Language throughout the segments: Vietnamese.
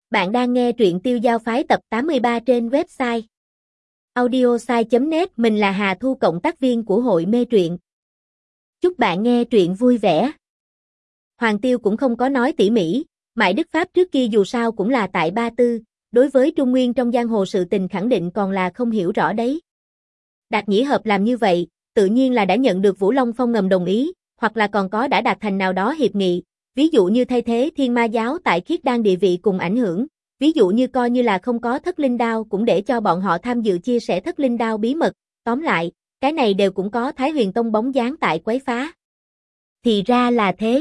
Bạn đang nghe truyện Tiêu Giao Phái tập 83 trên website audiosai.net. Mình là Hà Thu, cộng tác viên của hội mê truyện. Chúc bạn nghe truyện vui vẻ. Hoàng Tiêu cũng không có nói tỉ mỉ, Mại Đức Pháp trước kia dù sao cũng là tại Ba Tư, đối với Trung Nguyên trong giang hồ sự tình khẳng định còn là không hiểu rõ đấy. Đạt Nhĩ Hợp làm như vậy, tự nhiên là đã nhận được Vũ Long Phong ngầm đồng ý, hoặc là còn có đã đạt thành nào đó hiệp nghị. Ví dụ như thay thế Thiên Ma giáo tại Khiết Đan địa vị cùng ảnh hưởng, ví dụ như coi như là không có Thất Linh Đao cũng để cho bọn họ tham dự chia sẻ Thất Linh Đao bí mật, tóm lại, cái này đều cũng có Thái Huyền Tông bóng dáng tại quấy phá. Thì ra là thế.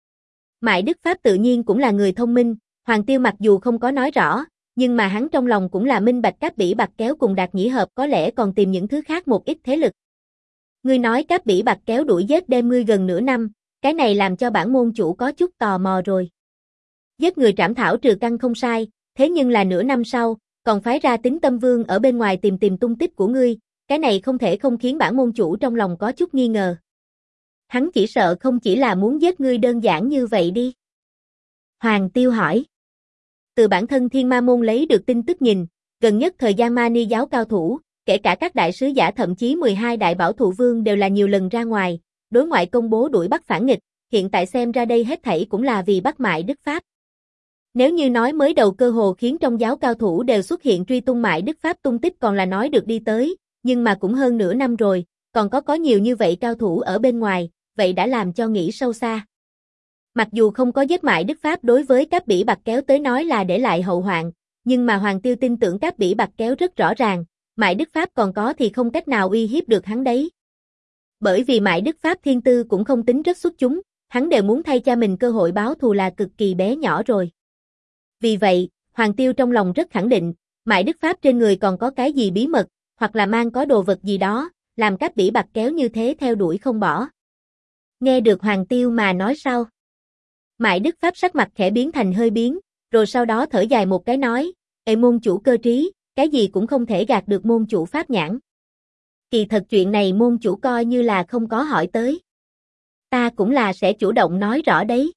Mại Đức Pháp tự nhiên cũng là người thông minh, Hoàng Tiêu mặc dù không có nói rõ, nhưng mà hắn trong lòng cũng là minh bạch Cáp Bỉ Bạc Kéo cùng Đạt Nhĩ Hợp có lẽ còn tìm những thứ khác một ít thế lực. Ngươi nói Cáp Bỉ Bạc Kéo đuổi giết đem ngươi gần nửa năm, cái này làm cho bản môn chủ có chút tò mò rồi. Giết người trảm thảo trừ căn không sai, thế nhưng là nửa năm sau, còn phái ra Tín Tâm Vương ở bên ngoài tìm tung tích của ngươi, cái này không thể không khiến bản môn chủ trong lòng có chút nghi ngờ. Hắn chỉ sợ không chỉ là muốn giết ngươi đơn giản như vậy đi. Hoàng Tiêu hỏi. Từ bản thân Thiên Ma môn lấy được tin tức nhìn, gần nhất thời gian Ma Ni giáo cao thủ, kể cả các đại sứ giả thậm chí 12 đại bảo thụ vương đều là nhiều lần ra ngoài, đối ngoại công bố đuổi bắt phản nghịch, hiện tại xem ra đây hết thảy cũng là vì bắt Mại Đức Pháp. Nếu như nói mới đầu cơ hồ khiến trong giáo cao thủ đều xuất hiện truy tung Mại Đức Pháp tung tích còn là nói được đi tới, nhưng mà cũng hơn nửa năm rồi, còn có nhiều như vậy cao thủ ở bên ngoài, vậy đã làm cho nghĩ sâu xa. Mặc dù không có giết Mại Đức Pháp đối với Cáp Bỉ Bạc Kéo tới nói là để lại hậu hoạn, nhưng mà Hoàng Tiêu tin tưởng Cáp Bỉ Bạc Kéo rất rõ ràng, Mại Đức Pháp còn có thì không cách nào uy hiếp được hắn đấy. Bởi vì Mại Đức Pháp thiên tư cũng không tính rất xuất chúng, hắn đều muốn thay cha mình cơ hội báo thù là cực kỳ bé nhỏ rồi. Vì vậy, Hoàng Tiêu trong lòng rất khẳng định, Mại Đức Pháp trên người còn có cái gì bí mật, hoặc là mang có đồ vật gì đó, làm Cáp Bỉ Bạc Kéo như thế theo đuổi không bỏ. Nghe được Hoàng Tiêu mà nói sau. Mại Đức Pháp sắc mặt khẽ biến thành hơi biến, rồi sau đó thở dài một cái nói, ê môn chủ cơ trí, cái gì cũng không thể gạt được môn chủ Pháp nhãn. Kỳ thật chuyện này môn chủ coi như là không có hỏi tới. Ta cũng là sẽ chủ động nói rõ đấy.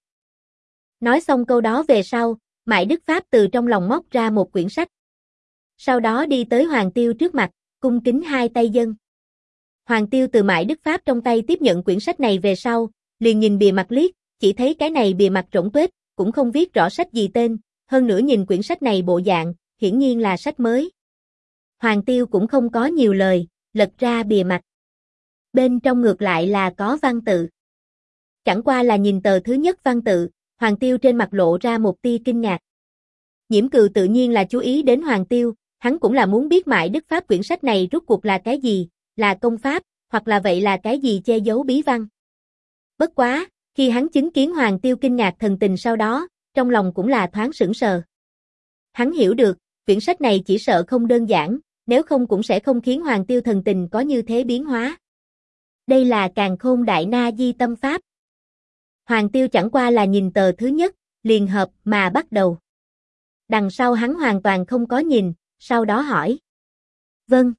Nói xong câu đó về sau, Mại Đức Pháp từ trong lòng móc ra một quyển sách. Sau đó đi tới Hoàng Tiêu trước mặt, cung kính hai tay dâng. Hoàng Tiêu từ Mại Đức Pháp trong tay tiếp nhận quyển sách này về sau, liền nhìn bìa mặt liếc, chỉ thấy cái này bìa mặt rỗng tuếch, cũng không viết rõ sách gì tên, hơn nữa nhìn quyển sách này bộ dạng, hiển nhiên là sách mới. Hoàng Tiêu cũng không có nhiều lời, lật ra bìa mặt. Bên trong ngược lại là có văn tự. Chẳng qua là nhìn tờ thứ nhất văn tự, Hoàng Tiêu trên mặt lộ ra một tia kinh ngạc. Nhiễm Cừu tự nhiên là chú ý đến Hoàng Tiêu, hắn cũng là muốn biết Mại Đức Pháp quyển sách này rốt cuộc là cái gì, là công pháp, hoặc là vậy là cái gì che giấu bí văn. Bất quá, khi hắn chứng kiến Hoàng Tiêu kinh ngạc thần tình sau đó, trong lòng cũng là thoáng sững sờ. Hắn hiểu được, quyển sách này chỉ sợ không đơn giản, nếu không cũng sẽ không khiến Hoàng Tiêu thần tình có như thế biến hóa. Đây là Càn Khôn Đại Na Di Tâm Pháp. Hoàng Tiêu chẳng qua là nhìn tờ thứ nhất, liền hợp mà bắt đầu. Đằng sau hắn hoàn toàn không có nhìn, sau đó hỏi. Vâng.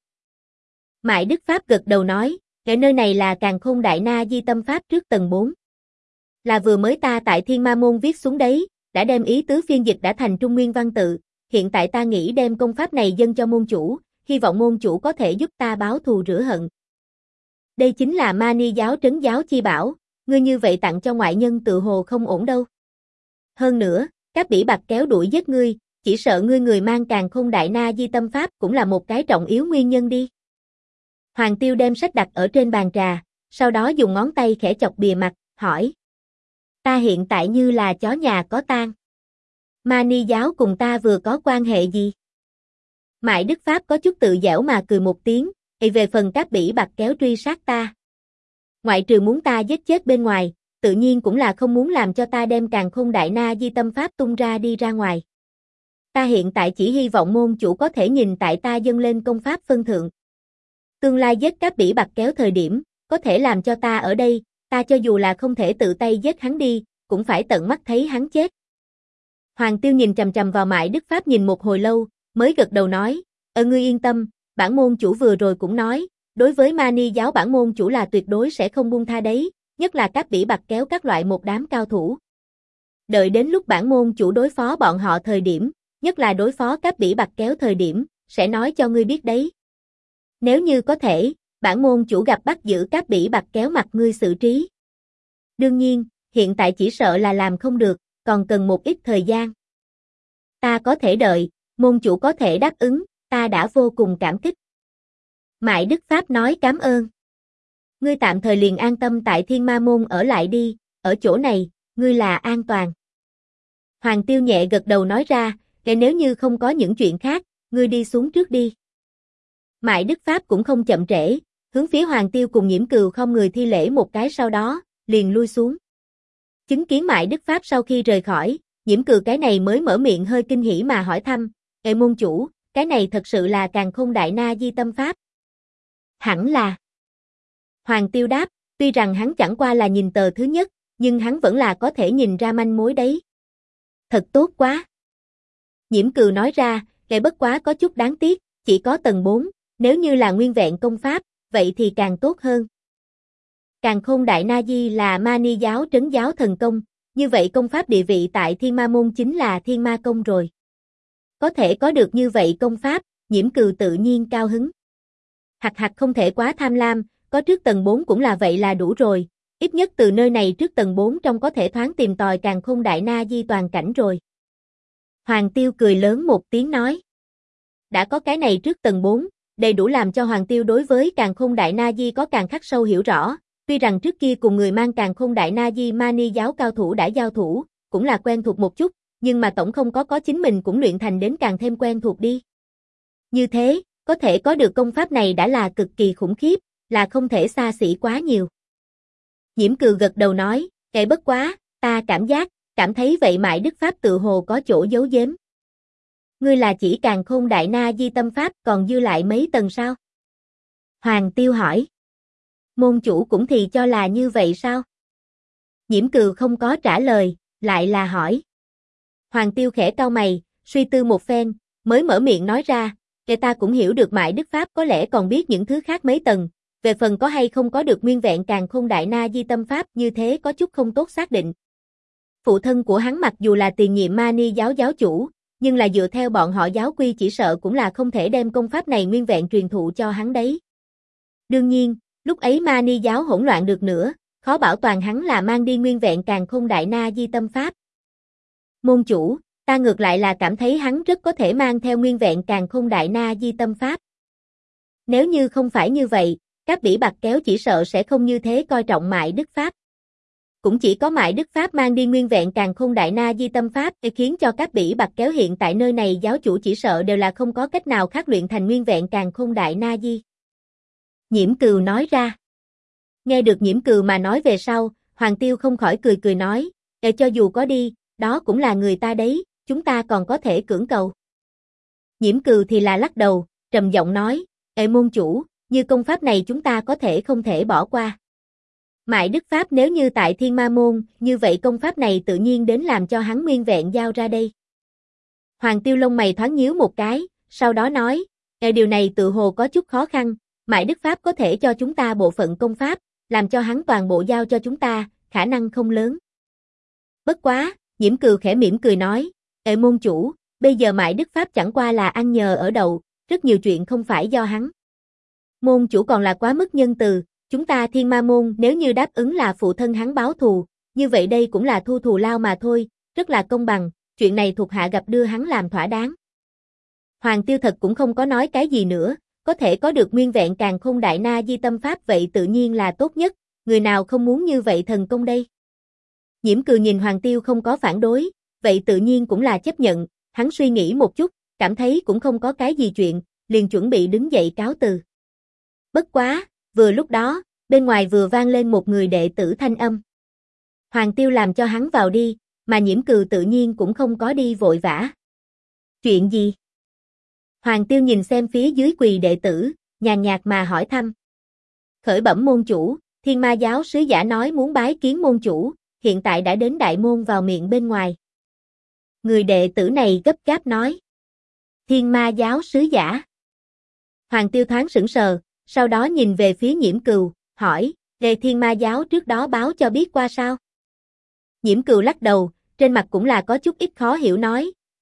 Mại Đức Pháp gật đầu nói, cái nơi này là Càn Khôn Đại Na Di Tâm Pháp trước tầng 4. Là vừa mới ta tại Thiên Ma Môn viết xuống đấy, đã đem ý tứ phiên dịch đã thành Trung Nguyên văn tự, hiện tại ta nghĩ đem công pháp này dâng cho môn chủ, hy vọng môn chủ có thể giúp ta báo thù rửa hận. Đây chính là Ma Ni giáo trấn giáo chi bảo, ngươi như vậy tặng cho ngoại nhân tự hồ không ổn đâu. Hơn nữa, Cáp Bỉ Bạc Kéo đuổi giết ngươi, chỉ sợ ngươi người mang Càn Khôn Đại Na Di Tâm Pháp cũng là một cái trọng yếu nguyên nhân đi. Hoàng Tiêu đem sách đặt ở trên bàn trà, sau đó dùng ngón tay khẽ chọc bìa mặt, hỏi. Ta hiện tại như là chó nhà có tang. Ma Ni giáo cùng ta vừa có quan hệ gì? Mại Đức Pháp có chút tự giễu mà cười một tiếng, về phần Cáp Bỉ Bạc Kéo truy sát ta. Ngoại trừ muốn ta giết chết bên ngoài, tự nhiên cũng là không muốn làm cho ta đem Càn Khôn Đại Na Di Tâm Pháp tung ra đi ra ngoài. Ta hiện tại chỉ hy vọng môn chủ có thể nhìn tại ta dâng lên công pháp phân thượng. Tương lai giết Cáp Bỉ Bạc Kéo thời điểm, có thể làm cho ta ở đây, ta cho dù là không thể tự tay giết hắn đi, cũng phải tận mắt thấy hắn chết. Hoàng Tiêu nhìn chằm chằm vào Mại Đức Pháp nhìn một hồi lâu, mới gật đầu nói, ngươi yên tâm, bản môn chủ vừa rồi cũng nói, đối với Ma Ni giáo bản môn chủ là tuyệt đối sẽ không buông tha đấy, nhất là Cáp Bỉ Bạc Kéo các loại một đám cao thủ. Đợi đến lúc bản môn chủ đối phó bọn họ thời điểm, nhất là đối phó Cáp Bỉ Bạc Kéo thời điểm, sẽ nói cho ngươi biết đấy. Nếu như có thể, bản môn chủ gặp bắt giữ Cáp Bỉ Bạc Kéo mặt ngươi xử trí. Đương nhiên, hiện tại chỉ sợ là làm không được, còn cần một ít thời gian. Ta có thể đợi, môn chủ có thể đáp ứng, ta đã vô cùng cảm kích. Mại Đức Pháp nói cảm ơn. Ngươi tạm thời liền an tâm tại Thiên Ma Môn ở lại đi, ở chỗ này, ngươi là an toàn. Hoàng Tiêu nhẹ gật đầu nói ra, nếu như không có những chuyện khác, ngươi đi xuống trước đi. Mại Đức Pháp cũng không chậm trễ, hướng phía Hoàng Tiêu cùng Nhiễm Cừu không người thi lễ một cái sau đó, liền lui xuống. Chứng kiến Mại Đức Pháp sau khi rời khỏi, Nhiễm Cừu cái này mới mở miệng hơi kinh hỉ mà hỏi thăm, môn chủ, cái này thật sự là Càn Khôn Đại Na Di Tâm Pháp. Hẳn là. Hoàng Tiêu đáp, tuy rằng hắn chẳng qua là nhìn tờ thứ nhất, nhưng hắn vẫn là có thể nhìn ra manh mối đấy. Thật tốt quá. Nhiễm Cừu nói ra, bất quá có chút đáng tiếc, chỉ có tầng 4, nếu như là nguyên vẹn công pháp, vậy thì càng tốt hơn. Càn Khôn Đại Na Di là ma ni giáo trấn giáo thần công, như vậy công pháp địa vị tại Thiên Ma Môn chính là Thiên Ma Công rồi. Có thể có được như vậy công pháp, Nhiễm Cừu tự nhiên cao hứng. Hạc hạc không thể quá tham lam, có trước tầng 4 cũng là vậy là đủ rồi, ít nhất từ nơi này trước tầng 4 trong có thể thoáng tìm tòi Càn Khôn Đại Na Di toàn cảnh rồi. Hoàng Tiêu cười lớn một tiếng nói. Đã có cái này trước tầng 4, đầy đủ làm cho Hoàng Tiêu đối với Càn Khôn Đại Na Di có càng khắc sâu hiểu rõ, tuy rằng trước kia cùng người mang Càn Khôn Đại Na Di ma ni giáo cao thủ đã giao thủ, cũng là quen thuộc một chút, nhưng mà tổng không có chính mình cũng luyện thành đến càng thêm quen thuộc đi. Như thế, có thể có được công pháp này đã là cực kỳ khủng khiếp, là không thể xa xỉ quá nhiều. Nhiễm Cừu gật đầu nói, bất quá, ta cảm thấy vậy Mại Đức Pháp tự hồ có chỗ giấu giếm. Ngươi là chỉ Càn Khôn Đại Na Di Tâm Pháp còn dư lại mấy tầng sao? Hoàng Tiêu hỏi. Môn chủ cũng thì cho là như vậy sao? Nhiễm Cừu không có trả lời, lại là hỏi. Hoàng Tiêu khẽ cau mày, suy tư một phen, mới mở miệng nói ra, ta cũng hiểu được Mại Đức Pháp có lẽ còn biết những thứ khác mấy tầng, về phần có hay không có được nguyên vẹn Càn Khôn Đại Na Di Tâm Pháp như thế có chút không tốt xác định. Phụ thân của hắn mặc dù là tiền nhiệm ma ni giáo giáo chủ, nhưng là dựa theo bọn họ giáo quy chỉ sợ cũng là không thể đem công pháp này nguyên vẹn truyền thụ cho hắn đấy. Đương nhiên, lúc ấy ma ni giáo hỗn loạn được nữa, khó bảo toàn hắn là mang đi nguyên vẹn Càn Khôn Đại Na Di Tâm Pháp. Môn chủ, ta ngược lại là cảm thấy hắn rất có thể mang theo nguyên vẹn Càn Khôn Đại Na Di Tâm Pháp. Nếu như không phải như vậy, Cáp Bỉ Bạc Kéo chỉ sợ sẽ không như thế coi trọng Mại Đức Pháp. Cũng chỉ có Mại Đức Pháp mang đi nguyên vẹn Càn Khôn Đại Na Di Tâm Pháp để khiến cho Cáp Bỉ Bạc Kéo hiện tại nơi này giáo chủ chỉ sợ đều là không có cách nào khác luyện thành nguyên vẹn Càn Khôn Đại Na Di. Nhiễm Cừu nói ra. Nghe được Nhiễm Cừu mà nói về sau, Hoàng Tiêu không khỏi cười cười nói, cho dù có đi, đó cũng là người ta đấy, chúng ta còn có thể cưỡng cầu. Nhiễm Cừu thì là lắc đầu, trầm giọng nói, môn chủ, như công pháp này chúng ta có thể không thể bỏ qua. Mại Đức Pháp nếu như tại Thiên Ma Môn, như vậy công pháp này tự nhiên đến làm cho hắn nguyên vẹn giao ra đây. Hoàng Tiêu lông mày thoáng nhíu một cái, sau đó nói, điều này tự hồ có chút khó khăn, Mại Đức Pháp có thể cho chúng ta bộ phận công pháp, làm cho hắn toàn bộ giao cho chúng ta, khả năng không lớn. Bất quá, Nhiễm Cừu khẽ mỉm cười nói, môn chủ, bây giờ Mại Đức Pháp chẳng qua là ăn nhờ ở đậu, rất nhiều chuyện không phải do hắn. Môn chủ còn là quá mức nhân từ, chúng ta Thiên Ma Môn nếu như đáp ứng là phụ thân hắn báo thù, như vậy đây cũng là thu thù lao mà thôi, rất là công bằng, chuyện này thuộc hạ gặp đưa hắn làm thỏa đáng. Hoàng Tiêu thật cũng không có nói cái gì nữa, có thể có được nguyên vẹn Càn Khôn Đại Na Di Tâm Pháp vậy tự nhiên là tốt nhất, người nào không muốn như vậy thần công đây. Nhiễm Cừu nhìn Hoàng Tiêu không có phản đối, vậy tự nhiên cũng là chấp nhận, hắn suy nghĩ một chút, cảm thấy cũng không có cái gì chuyện, liền chuẩn bị đứng dậy cáo từ. Bất quá, vừa lúc đó, bên ngoài vừa vang lên một người đệ tử thanh âm. Hoàng Tiêu làm cho hắn vào đi, mà Nhiễm Cừu tự nhiên cũng không có đi vội vã. Chuyện gì? Hoàng Tiêu nhìn xem phía dưới quỳ đệ tử, nhàn nhạt mà hỏi thăm. Khởi bẩm môn chủ, Thiên Ma giáo sứ giả nói muốn bái kiến môn chủ, hiện tại đã đến đại môn vào miệng bên ngoài. Người đệ tử này gấp gáp nói. Thiên Ma giáo sứ giả. Hoàng Tiêu thoáng sững sờ, sau đó nhìn về phía Nhiễm Cừu, hỏi, Thiên Ma giáo trước đó báo cho biết qua sao? Nhiễm Cừu lắc đầu, trên mặt cũng là có chút ít khó hiểu nói,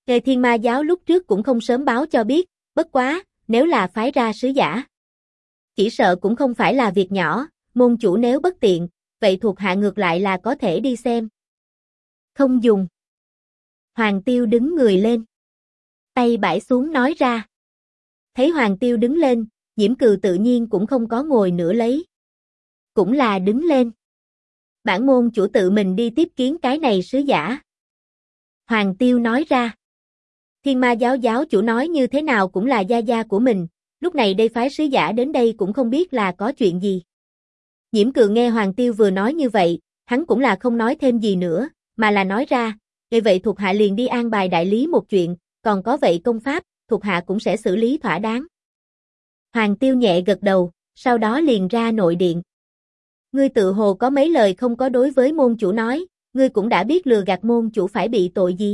Thiên Ma giáo lúc trước cũng không sớm báo cho biết, bất quá, nếu là phái ra sứ giả, chỉ sợ cũng không phải là việc nhỏ, môn chủ nếu bất tiện, vậy thuộc hạ ngược lại là có thể đi xem. Không dùng. Hoàng Tiêu đứng người lên. Tay bãi xuống nói ra. Thấy Hoàng Tiêu đứng lên, Nhiễm Cừ tự nhiên cũng không có ngồi nữa lấy. Cũng là đứng lên. Bản môn chủ tự mình đi tiếp kiến cái này sứ giả. Hoàng Tiêu nói ra. Thiên Ma giáo giáo chủ nói như thế nào cũng là gia gia của mình, lúc này đây phái sứ giả đến đây cũng không biết là có chuyện gì. Nhiễm Cừ nghe Hoàng Tiêu vừa nói như vậy, hắn cũng là không nói thêm gì nữa, mà là nói ra, vậy thuộc hạ liền đi an bài đại lý một chuyện, còn có vậy công pháp, thuộc hạ cũng sẽ xử lý thỏa đáng. Hoàng Tiêu nhẹ gật đầu, sau đó liền ra nội điện. Ngươi tự hồ có mấy lời không có đối với môn chủ nói, ngươi cũng đã biết lừa gạt môn chủ phải bị tội gì.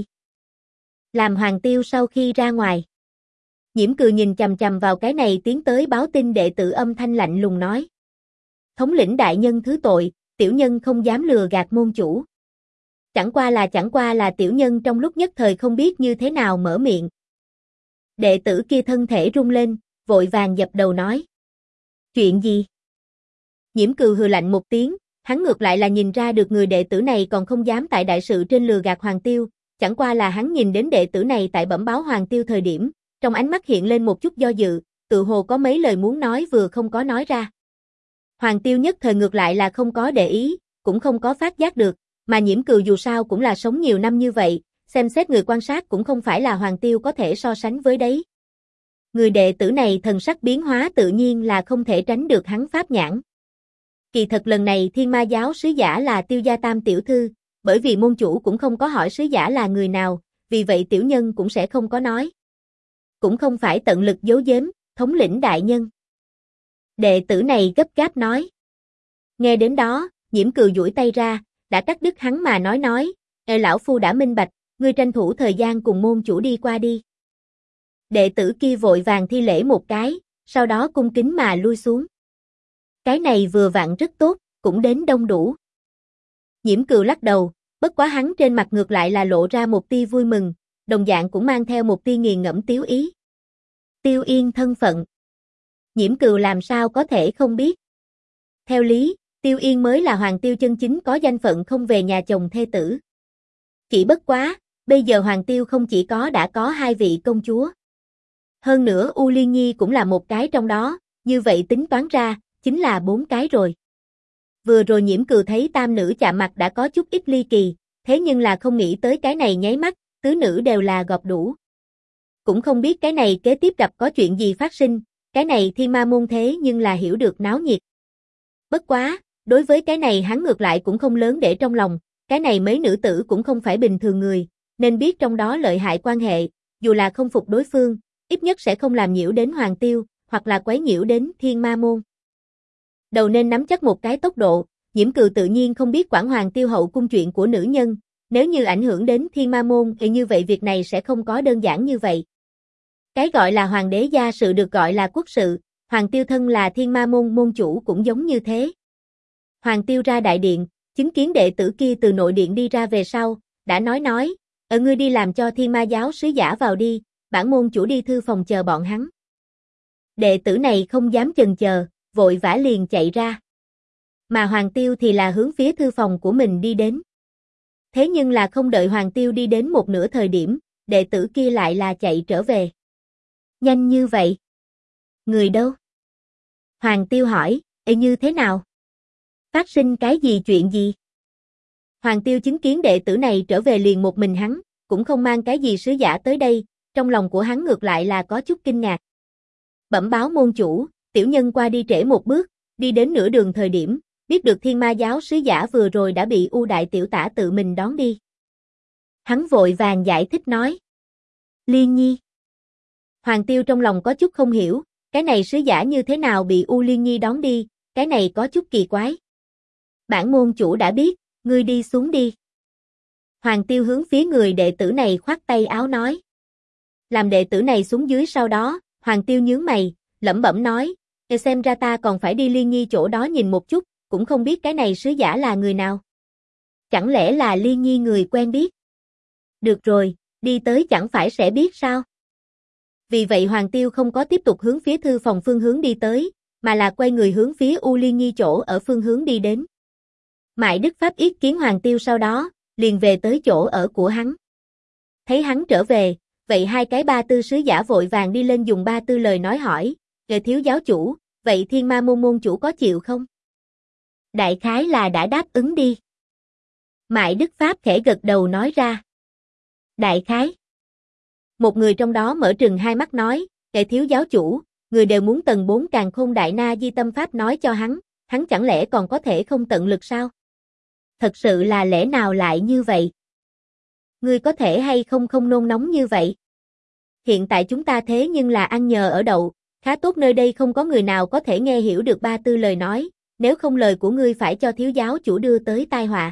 Làm Hoàng Tiêu sau khi ra ngoài. Nhiễm Cừ nhìn chằm chằm vào cái này tiến tới báo tin đệ tử âm thanh lạnh lùng nói. Thống lĩnh đại nhân thứ tội, tiểu nhân không dám lừa gạt môn chủ. Chẳng qua là tiểu nhân trong lúc nhất thời không biết như thế nào mở miệng. Đệ tử kia thân thể rung lên, vội vàng dập đầu nói. Chuyện gì? Nhiễm Cừ hừ lạnh một tiếng, hắn ngược lại là nhìn ra được người đệ tử này còn không dám tại đại sự trên lừa gạt Hoàng Tiêu, chẳng qua là hắn nhìn đến đệ tử này tại bẩm báo Hoàng Tiêu thời điểm, trong ánh mắt hiện lên một chút do dự, tự hồ có mấy lời muốn nói vừa không có nói ra. Hoàng Tiêu nhất thời ngược lại là không có để ý, cũng không có phát giác được, mà Nhiễm Cừ dù sao cũng là sống nhiều năm như vậy, xem xét người quan sát cũng không phải là Hoàng Tiêu có thể so sánh với đấy. Người đệ tử này thần sắc biến hóa tự nhiên là không thể tránh được hắn pháp nhãn. Kỳ thật lần này Thiên Ma giáo sứ giả là Tiêu gia tam tiểu thư, bởi vì môn chủ cũng không có hỏi sứ giả là người nào, vì vậy tiểu nhân cũng sẽ không có nói. Cũng không phải tận lực giấu giếm, thống lĩnh đại nhân. Đệ tử này gấp gáp nói. Nghe đến đó, Nhiễm Cừ duỗi tay ra, đã cắt đứt hắn mà nói, lão phu đã minh bạch, ngươi tranh thủ thời gian cùng môn chủ đi qua đi. Đệ tử kia vội vàng thi lễ một cái, sau đó cung kính mà lui xuống. Cái này vừa vặn rất tốt, cũng đến đông đủ. Nhiễm Cừ lắc đầu, bất quá hắn trên mặt ngược lại là lộ ra một tia vui mừng, đồng dạng cũng mang theo một tia nghiền ngẫm tiếu ý. Tiêu Yên thân phận. Nhiễm Cừ làm sao có thể không biết. Theo lý, Tiêu Yên mới là Hoàng Tiêu chân chính có danh phận không về nhà chồng thê tử. Chỉ bất quá, bây giờ Hoàng Tiêu không chỉ đã có 2 vị công chúa. Hơn nữa U Liên Nhi cũng là một cái trong đó, như vậy tính toán ra, chính là 4 cái rồi. Vừa rồi Nhiễm Cừ thấy tam nữ chạm mặt đã có chút ít ly kỳ, thế nhưng là không nghĩ tới cái này nháy mắt, tứ nữ đều là gọp đủ. Cũng không biết cái này kế tiếp gặp có chuyện gì phát sinh, cái này Thiên Ma môn thế nhưng là hiểu được náo nhiệt. Bất quá, đối với cái này hắn ngược lại cũng không lớn để trong lòng, cái này mấy nữ tử cũng không phải bình thường người, nên biết trong đó lợi hại quan hệ, dù là không phục đối phương, ít nhất sẽ không làm nhiễu đến Hoàng Tiêu, hoặc là quấy nhiễu đến Thiên Ma môn. Đầu nên nắm chắc một cái tốc độ, Nhiễm Cừ tự nhiên không biết quản Hoàng Tiêu hậu cung chuyện của nữ nhân, nếu như ảnh hưởng đến Thiên Ma môn thì như vậy việc này sẽ không có đơn giản như vậy. Cái gọi là hoàng đế gia sự được gọi là quốc sự, Hoàng Tiêu thân là Thiên Ma môn môn chủ cũng giống như thế. Hoàng Tiêu ra đại điện, chứng kiến đệ tử kia từ nội điện đi ra về sau, đã nói, ngươi đi làm cho Thiên Ma giáo sứ giả vào đi, bản môn chủ đi thư phòng chờ bọn hắn. Đệ tử này không dám chần chờ, vội vã liền chạy ra. Mà Hoàng Tiêu thì là hướng phía thư phòng của mình đi đến. Thế nhưng là không đợi Hoàng Tiêu đi đến một nửa thời điểm, đệ tử kia lại là chạy trở về. Nhanh như vậy? Người đâu? Hoàng Tiêu hỏi, như thế nào? Phát sinh cái gì chuyện gì? Hoàng Tiêu chứng kiến đệ tử này trở về liền một mình hắn, cũng không mang cái gì sứ giả tới đây, trong lòng của hắn ngược lại là có chút kinh ngạc. Bẩm báo môn chủ, tiểu nhân qua đi trễ một bước, đi đến nửa đường thời điểm, biết được Thiên Ma giáo sứ giả vừa rồi đã bị U đại tiểu tả tự mình đón đi. Hắn vội vàng giải thích nói. Liên Nhi. Hoàng Tiêu trong lòng có chút không hiểu, cái này sứ giả như thế nào bị U Liên Nhi đón đi, cái này có chút kỳ quái. Bản môn chủ đã biết, ngươi đi xuống đi. Hoàng Tiêu hướng phía người đệ tử này khoát tay áo nói. Làm đệ tử này xuống dưới sau đó, Hoàng Tiêu nhướng mày, lẩm bẩm nói, xem ra ta còn phải đi Liên Nhi chỗ đó nhìn một chút, cũng không biết cái này sứ giả là người nào. Chẳng lẽ là Liên Nhi người quen biết? Được rồi, Đi tới chẳng phải sẽ biết sao? Vì vậy Hoàng Tiêu không có tiếp tục hướng phía thư phòng phương hướng đi tới, mà là quay người hướng phía U Liên Nhi chỗ ở phương hướng đi đến. Mại Đức Pháp yết kiến Hoàng Tiêu sau đó, liền về tới chỗ ở của hắn. Thấy hắn trở về, vậy hai cái ba tư sứ giả vội vàng đi lên dùng ba tư lời nói hỏi, thiếu giáo chủ, vậy Thiên Ma môn môn chủ có chịu không? Đại khái là đã đáp ứng đi. Mại Đức Pháp khẽ gật đầu nói ra. Đại khái. Một người trong đó mở trừng hai mắt nói, thiếu giáo chủ, người đều muốn tầng 4 Càn Khôn Đại Na Di Tâm Pháp nói cho hắn chẳng lẽ còn có thể không tận lực sao? Thật sự là lẽ nào lại như vậy? Ngươi có thể hay không nôn nóng như vậy? Hiện tại chúng ta thế nhưng là ăn nhờ ở đậu, khá tốt nơi đây không có người nào có thể nghe hiểu được ba tư lời nói, nếu không lời của ngươi phải cho thiếu giáo chủ đưa tới tai họa.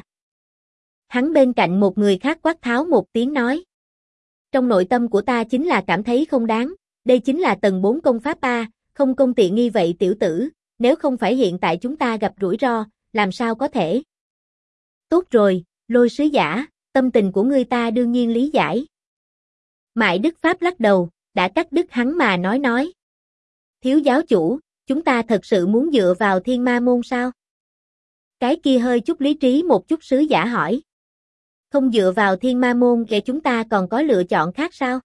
Hắn bên cạnh một người khác quát tháo một tiếng nói. Trong nội tâm của ta chính là cảm thấy không đáng, đây chính là tầng 4 công pháp A, không công tiện nghi vậy tiểu tử, nếu không phải hiện tại chúng ta gặp rủi ro, làm sao có thể. Tốt rồi, Lôi sứ giả, tâm tình của ngươi ta đương nhiên lý giải. Mại Đức Pháp lắc đầu, đã cắt đứt hắn mà nói. Thiếu giáo chủ, chúng ta thật sự muốn dựa vào Thiên Ma môn sao? Cái kia hơi chút lý trí một chút sứ giả hỏi. Không dựa vào Thiên Ma môn thì chúng ta còn có lựa chọn khác sao?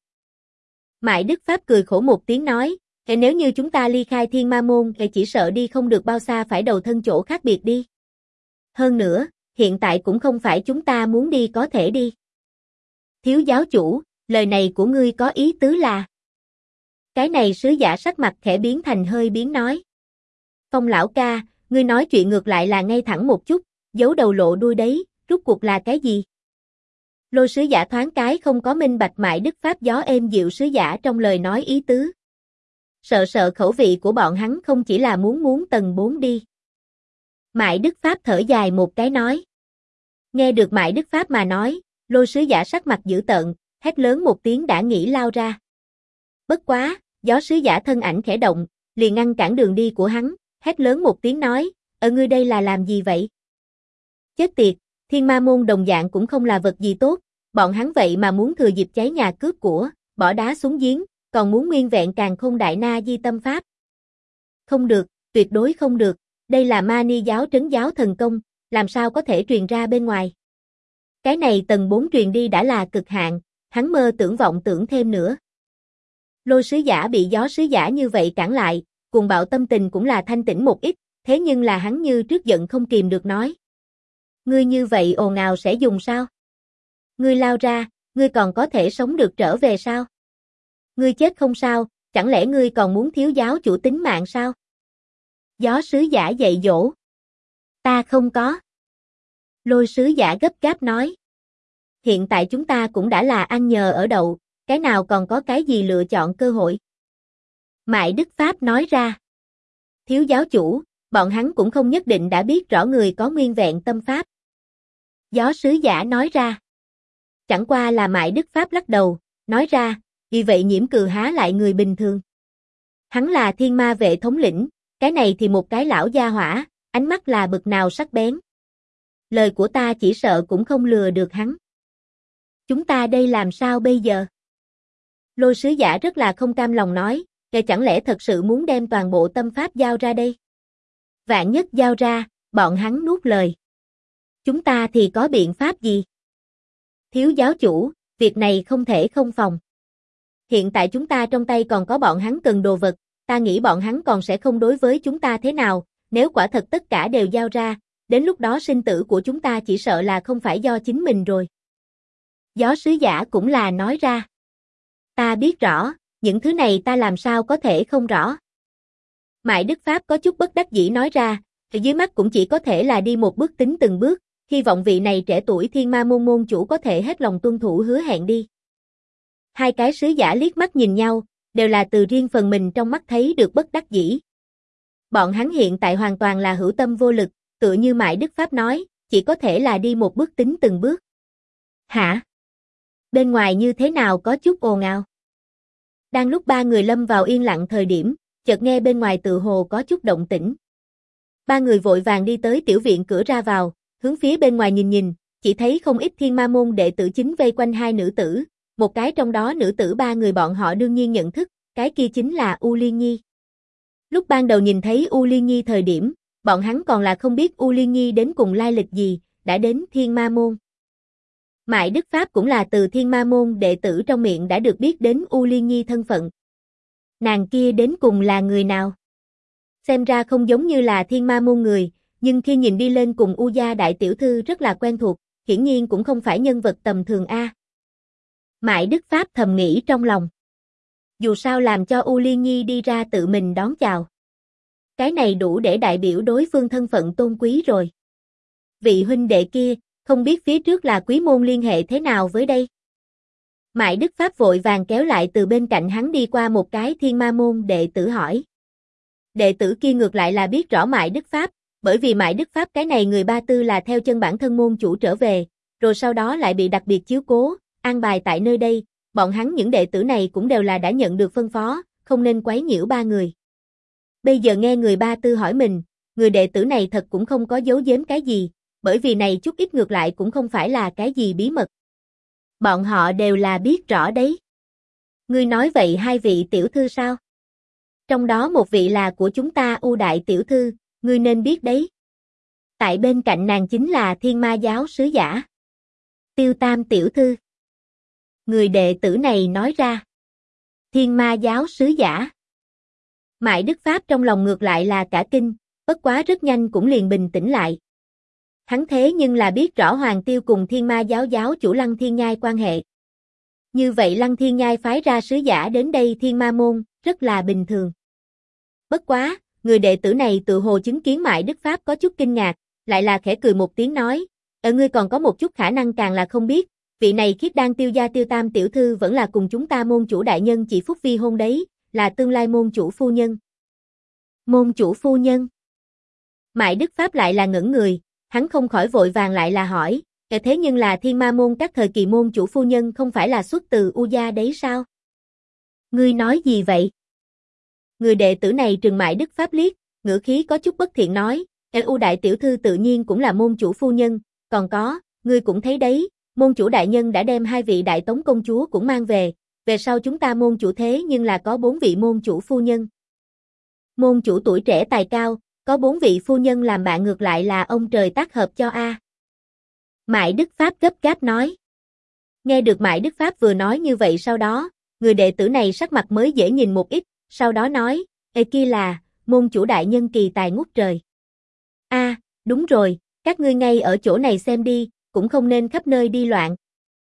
Mại Đức Pháp cười khổ một tiếng nói, nếu như chúng ta ly khai Thiên Ma môn thì chỉ sợ đi không được bao xa phải đầu thân chỗ khác biệt đi. Hơn nữa, hiện tại cũng không phải chúng ta muốn đi có thể đi. Thiếu giáo chủ, lời này của ngươi có ý tứ là. Cái này sứ giả sắc mặt khẽ biến thành hơi biến nói. Phong lão ca, ngươi nói chuyện ngược lại là ngay thẳng một chút, giấu đầu lộ đuôi đấy, rốt cuộc là cái gì? Lôi sứ giả thoáng cái không có minh bạch Mại Đức Pháp gió êm dịu sứ giả trong lời nói ý tứ. Sợ khẩu vị của bọn hắn không chỉ là muốn tầng 4 đi. Mại Đức Pháp thở dài một cái nói. Nghe được Mại Đức Pháp mà nói, lôi sứ giả sắc mặt dữ tợn, hét lớn một tiếng đã nghĩ lao ra. Bất quá, gió sứ giả thân ảnh khẽ động, liền ngăn cản đường đi của hắn, hét lớn một tiếng nói, ngươi đây là làm gì vậy? Chết tiệt, Thiên Ma môn đồng dạng cũng không là vật gì tốt, bọn hắn vậy mà muốn thừa dịp cháy nhà cướp của, bỏ đá xuống giếng, còn muốn nguyên vẹn Càn Khôn Đại Na Di Tâm Pháp. Không được, tuyệt đối không được, đây là Ma Ni giáo trấn giáo thần công, làm sao có thể truyền ra bên ngoài. Cái này tầng 4 truyền đi đã là cực hạn, hắn mơ tưởng vọng tưởng thêm nữa. Lôi sứ giả bị gió sứ giả như vậy cản lại, cùng bạo tâm tình cũng là thanh tĩnh một ít, thế nhưng là hắn như trước giận không kìm được nói. Ngươi như vậy ồn ào sẽ dùng sao? Ngươi lao ra, ngươi còn có thể sống được trở về sao? Ngươi chết không sao, chẳng lẽ ngươi còn muốn thiếu giáo chủ tính mạng sao? Gió sứ giả dạy dỗ. Ta không có. Lôi sứ giả gấp gáp nói. Hiện tại chúng ta cũng đã là ăn nhờ ở đậu, cái nào còn có cái gì lựa chọn cơ hội? Mại Đức Pháp nói ra. Thiếu giáo chủ, bọn hắn cũng không nhất định đã biết rõ người có nguyên vẹn tâm pháp. Gió sứ giả nói ra. Chẳng qua là Mại Đức Pháp lắc đầu, nói ra, vì vậy Nhiễm Cừ há lại người bình thường. Hắn là Thiên Ma vệ thống lĩnh, cái này thì một cái lão gia hỏa, ánh mắt là bực nào sắc bén. Lời của ta chỉ sợ cũng không lừa được hắn. Chúng ta đây làm sao bây giờ? Lôi sứ giả rất là không cam lòng nói, chẳng lẽ thật sự muốn đem toàn bộ tâm pháp giao ra đây? Vạn nhất giao ra, bọn hắn nuốt lời. Chúng ta thì có biện pháp gì? Thiếu giáo chủ, việc này không thể không phòng. Hiện tại chúng ta trong tay còn có bọn hắn cần đồ vật, ta nghĩ bọn hắn còn sẽ không đối với chúng ta thế nào, nếu quả thật tất cả đều giao ra, đến lúc đó sinh tử của chúng ta chỉ sợ là không phải do chính mình rồi. Gió sứ giả cũng là nói ra. Ta biết rõ, những thứ này ta làm sao có thể không rõ. Mại Đức Pháp có chút bất đắc dĩ nói ra, dưới mắt cũng chỉ có thể là đi một bước tính từng bước, hy vọng vị này trẻ tuổi Thiên Ma môn môn chủ có thể hết lòng tuân thủ hứa hẹn đi. Hai cái sứ giả liếc mắt nhìn nhau, đều là từ riêng phần mình trong mắt thấy được bất đắc dĩ. Bọn hắn hiện tại hoàn toàn là hữu tâm vô lực, tựa như Mại Đức Pháp nói, chỉ có thể là đi một bước tính từng bước. Hả? Bên ngoài như thế nào có chút ồn ào? Đang lúc ba người lâm vào yên lặng thời điểm, chợt nghe bên ngoài tự hồ có chút động tĩnh. Ba người vội vàng đi tới tiểu viện cửa ra vào, hướng phía bên ngoài nhìn nhìn, chỉ thấy không ít Thiên Ma môn đệ tử chính vây quanh hai nữ tử, một cái trong đó nữ tử ba người bọn họ đương nhiên nhận thức, cái kia chính là U Liên Nhi. Lúc ban đầu nhìn thấy U Liên Nhi thời điểm, bọn hắn còn là không biết U Liên Nhi đến cùng lai lịch gì, đã đến Thiên Ma Môn. Mại Đức Pháp cũng là từ Thiên Ma Môn đệ tử trong miệng đã được biết đến U Liên Nhi thân phận. Nàng kia đến cùng là người nào? Xem ra không giống như là Thiên Ma Môn người, nhưng khi nhìn đi lên cùng U gia đại tiểu thư rất là quen thuộc, hiển nhiên cũng không phải nhân vật tầm thường a. Mại Đức Pháp thầm nghĩ trong lòng. Dù sao làm cho U Liên Nhi đi ra tự mình đón chào. Cái này đủ để đại biểu đối phương thân phận tôn quý rồi. Vị huynh đệ kia, không biết phía trước là quý môn liên hệ thế nào với đây? Mại Đức Pháp vội vàng kéo lại từ bên cạnh hắn đi qua một cái Thiên Ma Môn đệ tử hỏi. Đệ tử kia ngược lại là biết rõ Mại Đức Pháp, bởi vì Mại Đức Pháp cái này người Ba Tư là theo chân bản thân môn chủ trở về, rồi sau đó lại bị đặc biệt chiếu cố, an bài tại nơi đây, bọn hắn những đệ tử này cũng đều là đã nhận được phân phó, không nên quấy nhiễu ba người. Bây giờ nghe người Ba Tư hỏi mình, người đệ tử này thật cũng không có giấu giếm cái gì, bởi vì này chút ít ngược lại cũng không phải là cái gì bí mật. Bọn họ đều là biết rõ đấy. Ngươi nói vậy hai vị tiểu thư sao? Trong đó một vị là của chúng ta U đại tiểu thư, ngươi nên biết đấy. Tại bên cạnh nàng chính là Thiên Ma giáo sứ giả. Tiêu Tam tiểu thư. Người đệ tử này nói ra. Thiên Ma giáo sứ giả. Mại Đức Pháp trong lòng ngược lại là cả kinh, bất quá rất nhanh cũng liền bình tĩnh lại. Hắn thế nhưng là biết rõ Hoàng Tiêu cùng Thiên Ma giáo giáo chủ Lăng Thiên Nhai quan hệ. Như vậy Lăng Thiên Nhai phái ra sứ giả đến đây Thiên Ma Môn, rất là bình thường. Bất quá, người đệ tử này tự hồ chứng kiến Mại Đức Pháp có chút kinh ngạc, lại là khẽ cười một tiếng nói, ngươi còn có một chút khả năng càng là không biết, vị này Khiết Đan Tiêu gia Tiêu Tam tiểu thư vẫn là cùng chúng ta môn chủ đại nhân chị Phúc Vi hôn đấy, là tương lai môn chủ phu nhân. Môn chủ phu nhân? Mại Đức Pháp lại là ngẩn người, hắn không khỏi vội vàng lại là hỏi, thế nhưng là Thiên Ma Môn các thời kỳ môn chủ phu nhân không phải là xuất từ U gia đấy sao? Ngươi nói gì vậy? Người đệ tử này trừng Mại Đức Pháp liếc, ngữ khí có chút bất thiện nói, U đại tiểu thư tự nhiên cũng là môn chủ phu nhân, còn có, ngươi cũng thấy đấy, môn chủ đại nhân đã đem hai vị đại tống công chúa cũng mang về sau chúng ta môn chủ thế nhưng là có 4 vị môn chủ phu nhân. Môn chủ tuổi trẻ tài cao, có 4 vị phu nhân làm bạn ngược lại là ông trời tác hợp cho a. Mại Đức Pháp gấp gáp nói. Nghe được Mại Đức Pháp vừa nói như vậy sau đó, người đệ tử này sắc mặt mới dễ nhìn một ít, sau đó nói, kia là, môn chủ đại nhân kỳ tài ngút trời. Đúng rồi, các ngươi ngay ở chỗ này xem đi, cũng không nên khắp nơi đi loạn.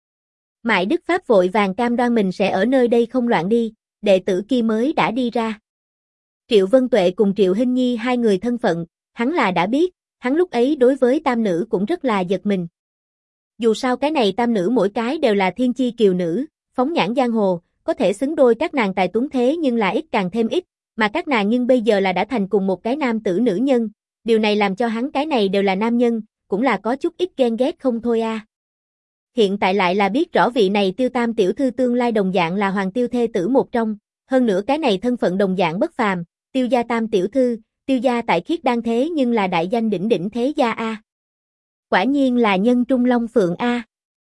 Mại Đức Pháp vội vàng cam đoan mình sẽ ở nơi đây không loạn đi, đệ tử kia mới đã đi ra. Triệu Vân Tuệ cùng Triệu Hinh Nhi hai người thân phận, hắn là đã biết, hắn lúc ấy đối với tam nữ cũng rất là giật mình. Dù sao cái này tam nữ mỗi cái đều là thiên chi kiều nữ, phóng nhãn giang hồ, có thể xứng đôi các nàng tài tuấn thế nhưng là ít càng thêm ít, mà các nàng nhưng bây giờ là đã thành cùng một cái nam tử nữ nhân, điều này làm cho hắn cái này đều là nam nhân, cũng là có chút ít ghen ghét không thôi a. Hiện tại lại là biết rõ vị này Tiêu Tam tiểu thư tương lai đồng dạng là Hoàng Tiêu thê tử một trong, hơn nữa cái này thân phận đồng dạng bất phàm, Tiêu gia Tam tiểu thư, Tiêu gia tại Khiết Đan thế nhưng là đại danh đỉnh đỉnh thế gia a. Quả nhiên là nhân trung long phượng a.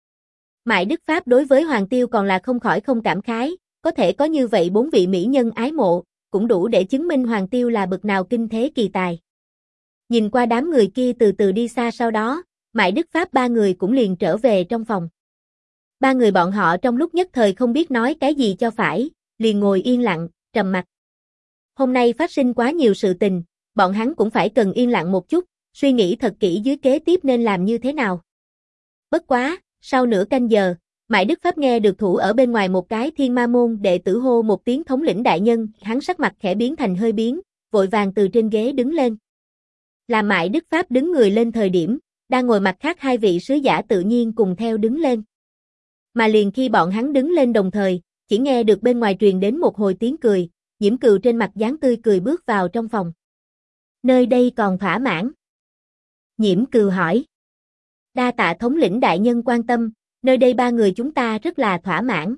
Mại Đức Pháp đối với Hoàng Tiêu còn là không khỏi không cảm khái, có thể có như vậy 4 vị mỹ nhân ái mộ, cũng đủ để chứng minh Hoàng Tiêu là bậc nào kinh thế kỳ tài. Nhìn qua đám người kia từ từ đi xa sau đó, Mại Đức Pháp ba người cũng liền trở về trong phòng. Ba người bọn họ trong lúc nhất thời không biết nói cái gì cho phải, liền ngồi yên lặng, trầm mặc. Hôm nay phát sinh quá nhiều sự tình, bọn hắn cũng phải cần yên lặng một chút, suy nghĩ thật kỹ dưới kế tiếp nên làm như thế nào. Bất quá, sau nửa canh giờ, Mại Đức Pháp nghe được thủ ở bên ngoài một cái Thiên Ma Môn đệ tử hô một tiếng thống lĩnh đại nhân, hắn sắc mặt khẽ biến thành hơi biến, vội vàng từ trên ghế đứng lên. Là Mại Đức Pháp đứng người lên thời điểm, đang ngồi mặt khác hai vị sứ giả tự nhiên cùng theo đứng lên. Mà liền khi bọn hắn đứng lên đồng thời, chỉ nghe được bên ngoài truyền đến một hồi tiếng cười, Nhiễm Cừu trên mặt dáng tươi cười bước vào trong phòng. Nơi đây còn thỏa mãn? Nhiễm Cừu hỏi. Đa tạ thống lĩnh đại nhân quan tâm, nơi đây ba người chúng ta rất là thỏa mãn.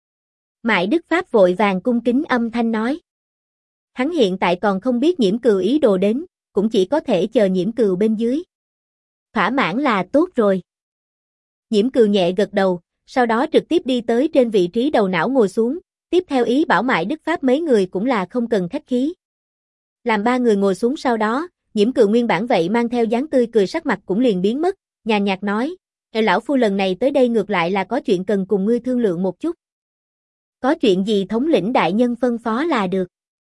Mại Đức Pháp vội vàng cung kính âm thanh nói. Hắn hiện tại còn không biết Nhiễm Cừu ý đồ đến, cũng chỉ có thể chờ Nhiễm Cừu bên dưới. Thỏa mãn là tốt rồi. Nhiễm Cừu nhẹ gật đầu, sau đó trực tiếp đi tới trên vị trí đầu não ngồi xuống, tiếp theo ý bảo Mại Đức Pháp mấy người cũng là không cần khách khí. Làm ba người ngồi xuống sau đó, Nhiễm Cừ nguyên bản vậy mang theo dáng tươi cười sắc mặt cũng liền biến mất, nhàn nhạt nói, lão phu lần này tới đây ngược lại là có chuyện cần cùng ngươi thương lượng một chút. Có chuyện gì thống lĩnh đại nhân phân phó là được.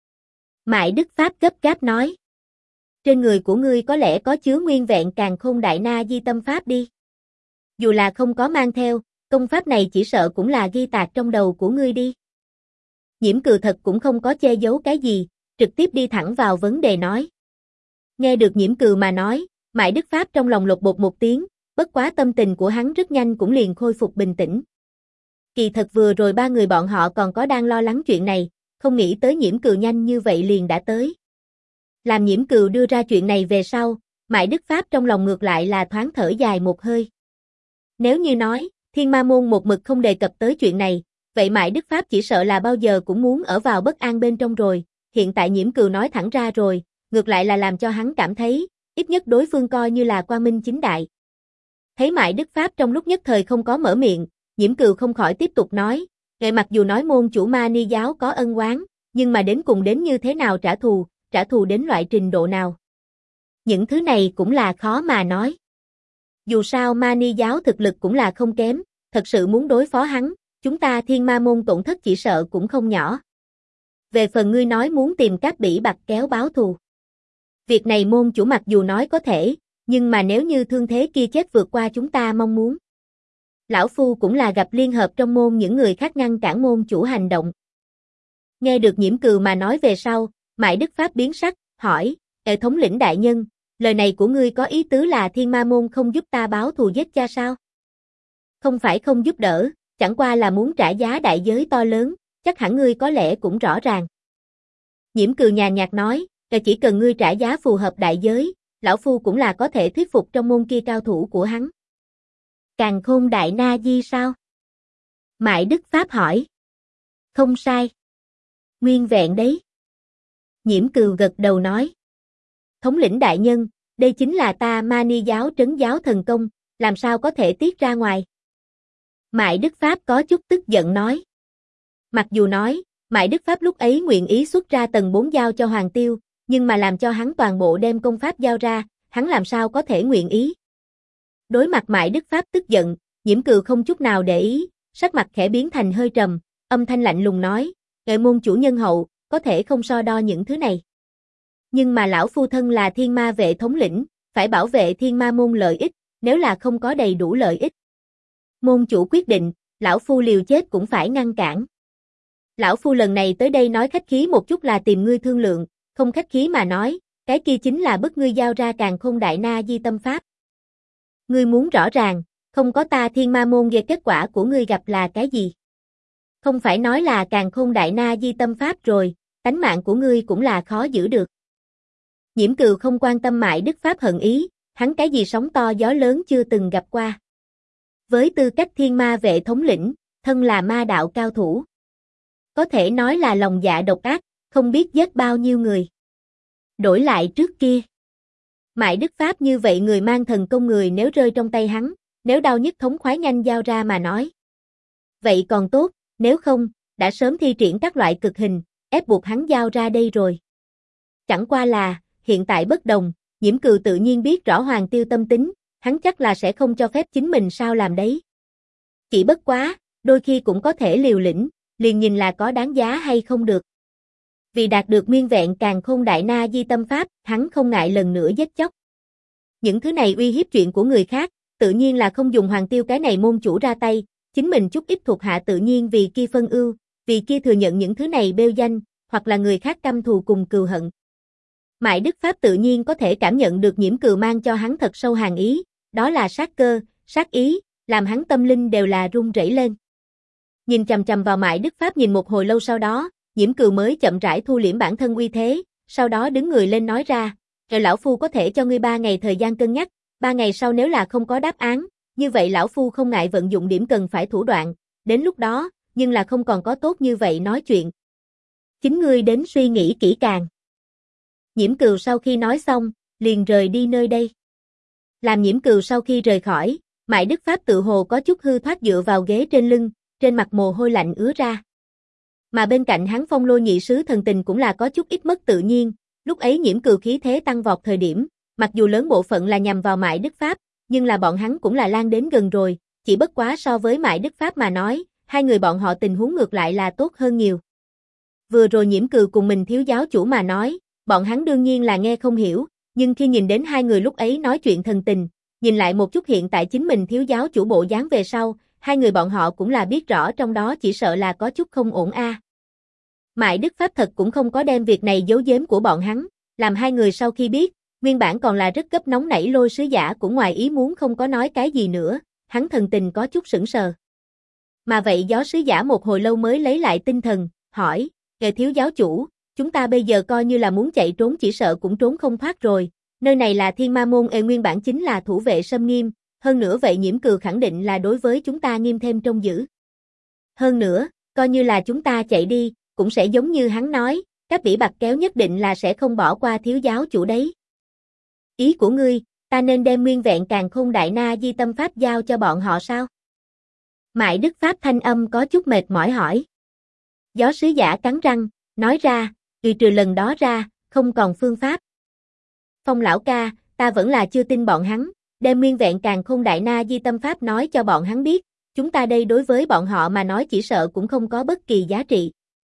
Mại Đức Pháp gấp gáp nói. Trên người của ngươi có lẽ có chứa nguyên vẹn càn khôn đại na di tâm pháp đi. Dù là không có mang theo, công pháp này chỉ sợ cũng là ghi tạc trong đầu của ngươi đi. Nhiễm Cừ thật cũng không có che giấu cái gì, trực tiếp đi thẳng vào vấn đề nói. Nghe được Nhiễm Cừ mà nói, Mại Đức Pháp trong lòng lột bột một tiếng, bất quá tâm tình của hắn rất nhanh cũng liền khôi phục bình tĩnh. Kỳ thật vừa rồi ba người bọn họ còn có đang lo lắng chuyện này, không nghĩ tới Nhiễm Cừ nhanh như vậy liền đã tới. Làm Nhiễm Cừ đưa ra chuyện này về sau, Mại Đức Pháp trong lòng ngược lại là thoáng thở dài một hơi. Nếu như nói, Thiên Ma Môn một mực không đề cập tới chuyện này, vậy Mại Đức Pháp chỉ sợ là bao giờ cũng muốn ở vào bất an bên trong rồi, hiện tại Nhiễm Cừ nói thẳng ra rồi, ngược lại là làm cho hắn cảm thấy, ít nhất đối phương coi như là quang minh chính đại. Thấy Mại Đức Pháp trong lúc nhất thời không có mở miệng, Nhiễm Cừ không khỏi tiếp tục nói, mặc dù nói môn chủ Ma Ni giáo có ân oán, nhưng mà đến cùng đến như thế nào trả thù đến loại trình độ nào. Những thứ này cũng là khó mà nói. Dù sao Ma Ni giáo thực lực cũng là không kém, thật sự muốn đối phó hắn, chúng ta Thiên Ma môn tổn thất chỉ sợ cũng không nhỏ. Về phần ngươi nói muốn tìm Cát Bỉ Bạc kéo báo thù. Việc này môn chủ mặc dù nói có thể, nhưng mà nếu như thương thế kia chết vượt qua chúng ta mong muốn. Lão Phu cũng là gặp liên hợp trong môn những người khác ngăn cản môn chủ hành động. Nghe được Nhiễm Cừ mà nói về sau, Mại Đức Pháp biến sắc, hỏi, thống lĩnh đại nhân, lời này của ngươi có ý tứ là Thiên Ma môn không giúp ta báo thù giết cha sao? Không phải không giúp đỡ, chẳng qua là muốn trả giá đại giới to lớn, chắc hẳn ngươi có lẽ cũng rõ ràng. Nhiễm Cừ nhàn nhạt nói, chỉ cần ngươi trả giá phù hợp đại giới, lão phu cũng là có thể thuyết phục trong môn kia cao thủ của hắn. Càn khôn đại na di sao? Mại Đức Pháp hỏi. Không sai. Nguyên vẹn đấy. Nhiễm Cừ gật đầu nói. Thống lĩnh đại nhân, đây chính là ta Ma Ni giáo trấn giáo thần công, làm sao có thể tiết ra ngoài? Mại Đức Pháp có chút tức giận nói. Mặc dù nói, Mại Đức Pháp lúc ấy nguyện ý xuất ra tầng 4 giao cho Hoàng Tiêu, nhưng mà làm cho hắn toàn bộ đem công pháp giao ra, hắn làm sao có thể nguyện ý? Đối mặt Mại Đức Pháp tức giận, Nhiễm Cừ không chút nào để ý, sắc mặt khẽ biến thành hơi trầm, âm thanh lạnh lùng nói, "Ngài môn chủ nhân hậu, có thể không so đo những thứ này. Nhưng mà lão phu thân là Thiên Ma vệ thống lĩnh, phải bảo vệ Thiên Ma môn lợi ích, nếu là không có đầy đủ lợi ích. Môn chủ quyết định, lão phu liều chết cũng phải ngăn cản. Lão phu lần này tới đây nói khách khí một chút là tìm ngươi thương lượng, không khách khí mà nói, cái kia chính là bức ngươi giao ra Càn Khôn Đại Na Di Tâm Pháp. Ngươi muốn rõ ràng, không có ta Thiên Ma môn về kết quả của ngươi gặp là cái gì? Không phải nói là Càn Khôn Đại Na Di Tâm Pháp rồi, tánh mạng của ngươi cũng là khó giữ được." Nhiễm Cừ không quan tâm Mại Đức Pháp hận ý, hắn cái gì sóng to gió lớn chưa từng gặp qua. Với tư cách Thiên Ma vệ thống lĩnh, thân là ma đạo cao thủ. Có thể nói là lòng dạ độc ác, không biết giết bao nhiêu người. Đổi lại trước kia. Mại Đức Pháp như vậy người mang thần công người nếu rơi trong tay hắn, nếu đau nhất thống khoái nhanh giao ra mà nói. Vậy còn tốt, nếu không, đã sớm thi triển các loại cực hình, ép buộc hắn giao ra đây rồi. Chẳng qua là, hiện tại bất đồng, Nhiễm Cừ tự nhiên biết rõ Hoàng Tiêu tâm tính, hắn chắc là sẽ không cho phép chính mình sao làm đấy. Chỉ bất quá, đôi khi cũng có thể liều lĩnh, liền nhìn là có đáng giá hay không được. Vì đạt được nguyên vẹn Càn Khôn Đại Na Di Tâm Pháp, hắn không ngại lần nữa giết chóc. Những thứ này uy hiếp chuyện của người khác, tự nhiên là không dùng Hoàng Tiêu cái này môn chủ ra tay, chính mình chút ít thuộc hạ tự nhiên vì kia phân ưu, vì kia thừa nhận những thứ này bêu danh, hoặc là người khác căm thù cùng cừu hận. Mại Đức Pháp tự nhiên có thể cảm nhận được Nhiễm Cừ mang cho hắn thật sâu hàn ý, đó là sát cơ, sát ý, làm hắn tâm linh đều là run rẩy lên. Nhìn chằm chằm vào Mại Đức Pháp nhìn một hồi lâu sau đó, Nhiễm Cừ mới chậm rãi thu liễm bản thân uy thế, sau đó đứng người lên nói ra, "Rồi lão phu có thể cho ngươi 3 ngày thời gian cân nhắc, 3 ngày sau nếu là không có đáp án, như vậy lão phu không ngại vận dụng điểm cần phải thủ đoạn, đến lúc đó, nhưng là không còn có tốt như vậy nói chuyện. Chính ngươi đến suy nghĩ kỹ càng." Nhiễm Cừ sau khi nói xong, liền rời đi nơi đây. Làm Nhiễm Cừ sau khi rời khỏi, Mại Đức Pháp tự hồ có chút hư thoát dựa vào ghế trên lưng, trên mặt mồ hôi lạnh ứa ra. Mà bên cạnh hắn Phong Lôi nhị sứ thần tình cũng là có chút ít mất tự nhiên, lúc ấy Nhiễm Cừu khí thế tăng vọt thời điểm, mặc dù lớn bộ phận là nhằm vào Mại Đức Pháp, nhưng là bọn hắn cũng là lan đến gần rồi, chỉ bất quá so với Mại Đức Pháp mà nói, hai người bọn họ tình huống ngược lại là tốt hơn nhiều. Vừa rồi Nhiễm Cừu cùng mình thiếu giáo chủ mà nói, bọn hắn đương nhiên là nghe không hiểu, nhưng khi nhìn đến hai người lúc ấy nói chuyện thần tình, nhìn lại một chút hiện tại chính mình thiếu giáo chủ bộ dáng về sau, hai người bọn họ cũng là biết rõ trong đó chỉ sợ là có chút không ổn a. Mại Đức Pháp thật cũng không có đem việc này giấu giếm của bọn hắn, làm hai người sau khi biết, nguyên bản còn là rất gấp nóng nảy Lôi sứ giả cũng ngoài ý muốn không có nói cái gì nữa, hắn thần tình có chút sững sờ. Mà vậy Gió sứ giả một hồi lâu mới lấy lại tinh thần, hỏi, kệ thiếu giáo chủ, chúng ta bây giờ coi như là muốn chạy trốn chỉ sợ cũng trốn không thoát rồi, nơi này là Thiên Ma Môn nguyên bản chính là thủ vệ xâm nghiêm, hơn nữa vậy Nhiễm Cừu khẳng định là đối với chúng ta nghiêm thêm trông giữ. Hơn nữa, coi như là chúng ta chạy đi, cũng sẽ giống như hắn nói, các bỉ bạc kéo nhất định là sẽ không bỏ qua thiếu giáo chủ đấy. Ý của ngươi, ta nên đem nguyên vẹn Càn Khôn Đại Na Di Tâm Pháp giao cho bọn họ sao? Mại Đức Pháp thanh âm có chút mệt mỏi hỏi. Gió sứ giả cắn răng, nói ra, trừ lần đó ra, không còn phương pháp. Phong lão ca, ta vẫn là chưa tin bọn hắn, đem nguyên vẹn Càn Khôn Đại Na Di Tâm Pháp nói cho bọn hắn biết, chúng ta đây đối với bọn họ mà nói chỉ sợ cũng không có bất kỳ giá trị.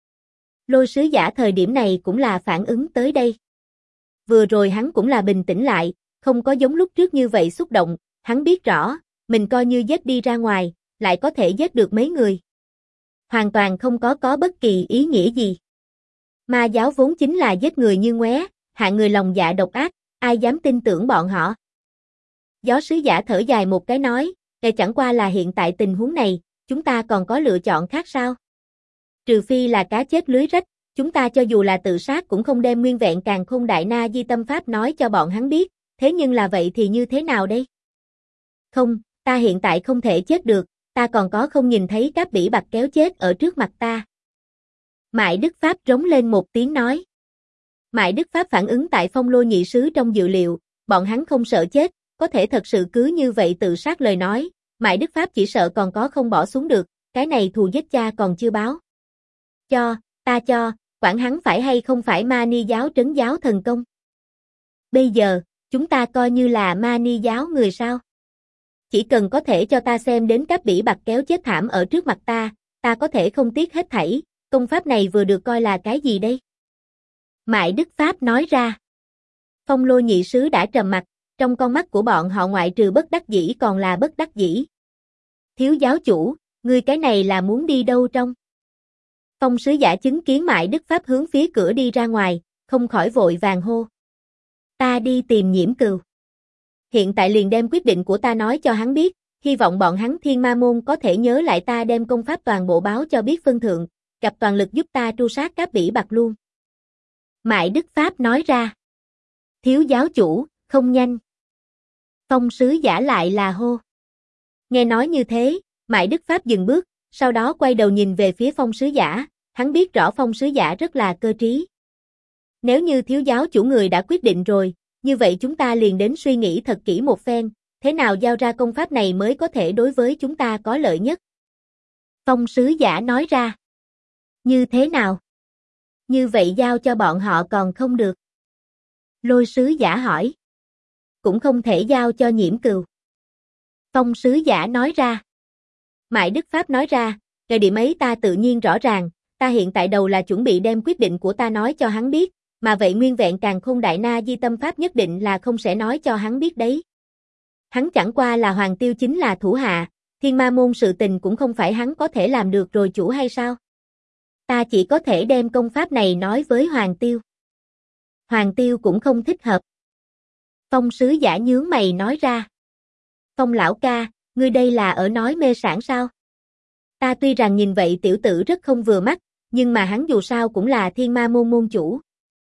Lôi sứ giả thời điểm này cũng là phản ứng tới đây. Vừa rồi hắn cũng là bình tĩnh lại, không có giống lúc trước như vậy xúc động, hắn biết rõ, mình coi như giết đi ra ngoài, lại có thể giết được mấy người. Hoàn toàn không có bất kỳ ý nghĩa gì. Ma giáo vốn chính là giết người như ngoé, hạng người lòng dạ độc ác, ai dám tin tưởng bọn họ. Gió sứ giả thở dài một cái nói, chẳng qua là hiện tại tình huống này, chúng ta còn có lựa chọn khác sao? Trừ phi là cá chết lưới rách, chúng ta cho dù là tự sát cũng không đem nguyên vẹn Càn Khôn Đại Na Di Tâm Pháp nói cho bọn hắn biết, thế nhưng là vậy thì như thế nào đây? Không, ta hiện tại không thể chết được, ta còn có không nhìn thấy các bỉ bạc kéo chết ở trước mặt ta. Mại Đức Pháp rống lên một tiếng nói. Mại Đức Pháp phản ứng tại Phong Lôi nhị sứ trong dự liệu, bọn hắn không sợ chết, có thể thật sự cứ như vậy tự sát lời nói, Mại Đức Pháp chỉ sợ còn có không bỏ xuống được, cái này thù giết cha còn chưa báo. Ta cho, quản hắn phải hay không phải Ma Ni giáo trấn giáo thần công. Bây giờ, chúng ta coi như là Ma Ni giáo người sao? Chỉ cần có thể cho ta xem đến các bỉ bạc kéo chết thảm ở trước mặt ta có thể không tiếc hết thảy, công pháp này vừa được coi là cái gì đây? Mại Đức Pháp nói ra. Phong Lôi nhị sứ đã trầm mặt, trong con mắt của bọn họ ngoại trừ bất đắc dĩ còn là bất đắc dĩ. Thiếu giáo chủ, ngươi cái này là muốn đi đâu trong? Phong sứ giả chứng kiến Mại Đức Pháp hướng phía cửa đi ra ngoài, không khỏi vội vàng hô. Ta đi tìm Nhiễm Cừu. Hiện tại liền đem quyết định của ta nói cho hắn biết, hy vọng bọn hắn Thiên Ma Môn có thể nhớ lại ta đem công pháp toàn bộ báo cho biết phân thượng, gặp toàn lực giúp ta tru sát các bỉ bạc luôn. Mại Đức Pháp nói ra. Thiếu giáo chủ, không nhanh. Phong sứ giả lại là hô. Nghe nói như thế, Mại Đức Pháp dừng bước, sau đó quay đầu nhìn về phía Phong sứ giả, hắn biết rõ Phong sứ giả rất là cơ trí. Nếu như thiếu giáo chủ người đã quyết định rồi, như vậy chúng ta liền đến suy nghĩ thật kỹ một phen, thế nào giao ra công pháp này mới có thể đối với chúng ta có lợi nhất. Phong sứ giả nói ra. Như thế nào? Như vậy giao cho bọn họ còn không được. Lôi sứ giả hỏi. Cũng không thể giao cho Nhiễm Cừu. Phong sứ giả nói ra. Mại Đức Pháp nói ra, cái điểm ấy ta tự nhiên rõ ràng, ta hiện tại đầu là chuẩn bị đem quyết định của ta nói cho hắn biết, mà vậy nguyên vẹn Càn Khôn Đại Na Di Tâm Pháp nhất định là không sẽ nói cho hắn biết đấy. Hắn chẳng qua là Hoàng Tiêu chính là thủ hạ, Thiên Ma Môn sự tình cũng không phải hắn có thể làm được rồi chủ hay sao? Ta chỉ có thể đem công pháp này nói với Hoàng Tiêu. Hoàng Tiêu cũng không thích hợp. Phong sứ giả nhướng mày nói ra. Phong lão ca, ngươi đây là ở nói mê sảng sao? Ta tuy rằng nhìn vậy tiểu tử rất không vừa mắt, nhưng mà hắn dù sao cũng là Thiên Ma Môn môn chủ.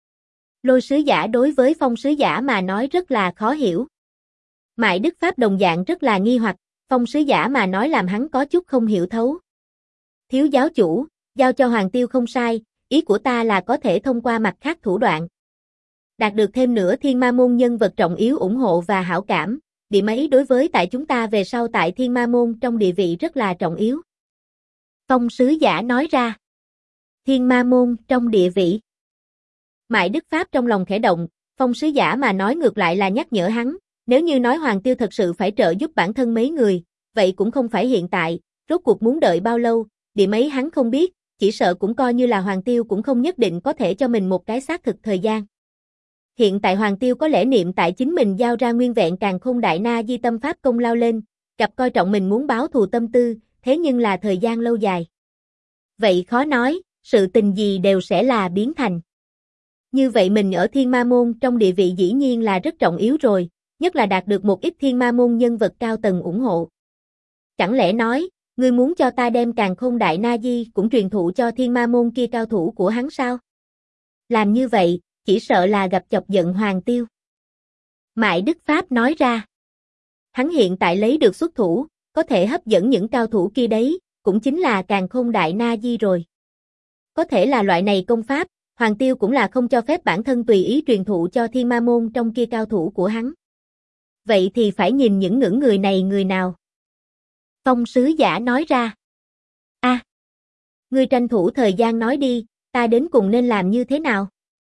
Lôi sứ giả đối với Phong sứ giả mà nói rất là khó hiểu. Mại Đức Pháp đồng dạng rất là nghi hoặc, Phong sứ giả mà nói làm hắn có chút không hiểu thấu. Thiếu giáo chủ, giao cho Hoàng Tiêu không sai, ý của ta là có thể thông qua mặt khác thủ đoạn. Đạt được thêm nữa Thiên Ma Môn nhân vật trọng yếu ủng hộ và hảo cảm, điểm ấy đối với tại chúng ta về sau tại Thiên Ma Môn trong địa vị rất là trọng yếu. Phong sứ giả nói ra. Thiên Ma Môn trong địa vị. Mại Đức Pháp trong lòng khẽ động, Phong sứ giả mà nói ngược lại là nhắc nhở hắn, nếu như nói Hoàng Tiêu thật sự phải trợ giúp bản thân mấy người, vậy cũng không phải hiện tại, rốt cuộc muốn đợi bao lâu, điểm ấy hắn không biết, chỉ sợ cũng coi như là Hoàng Tiêu cũng không nhất định có thể cho mình một cái xác thực thời gian. Hiện tại Hoàng Tiêu có lẽ niệm tại chính mình giao ra nguyên vẹn Càn Khôn Đại Na Di tâm pháp công lao lên, gặp coi trọng mình muốn báo thù tâm tư, thế nhưng là thời gian lâu dài. Vậy khó nói, sự tình gì đều sẽ là biến thành. Như vậy mình ở Thiên Ma Môn trong địa vị dĩ nhiên là rất trọng yếu rồi, nhất là đạt được một ít Thiên Ma Môn nhân vật cao tầng ủng hộ. Chẳng lẽ nói, ngươi muốn cho ta đem Càn Khôn Đại Na Di cũng truyền thụ cho Thiên Ma Môn kia cao thủ của hắn sao? Làm như vậy, chỉ sợ là gặp chọc giận Hoàng Tiêu. Mại Đức Pháp nói ra. Hắn hiện tại lấy được xuất thủ, có thể hấp dẫn những cao thủ kia đấy, cũng chính là Càn Khôn Đại Na Di rồi. Có thể là loại này công pháp, Hoàng Tiêu cũng là không cho phép bản thân tùy ý truyền thụ cho Thiên Ma Môn trong kia cao thủ của hắn. Vậy thì phải nhìn những ngưỡng người này người nào? Phong sứ giả nói ra. Ngươi tranh thủ thời gian nói đi, ta đến cùng nên làm như thế nào?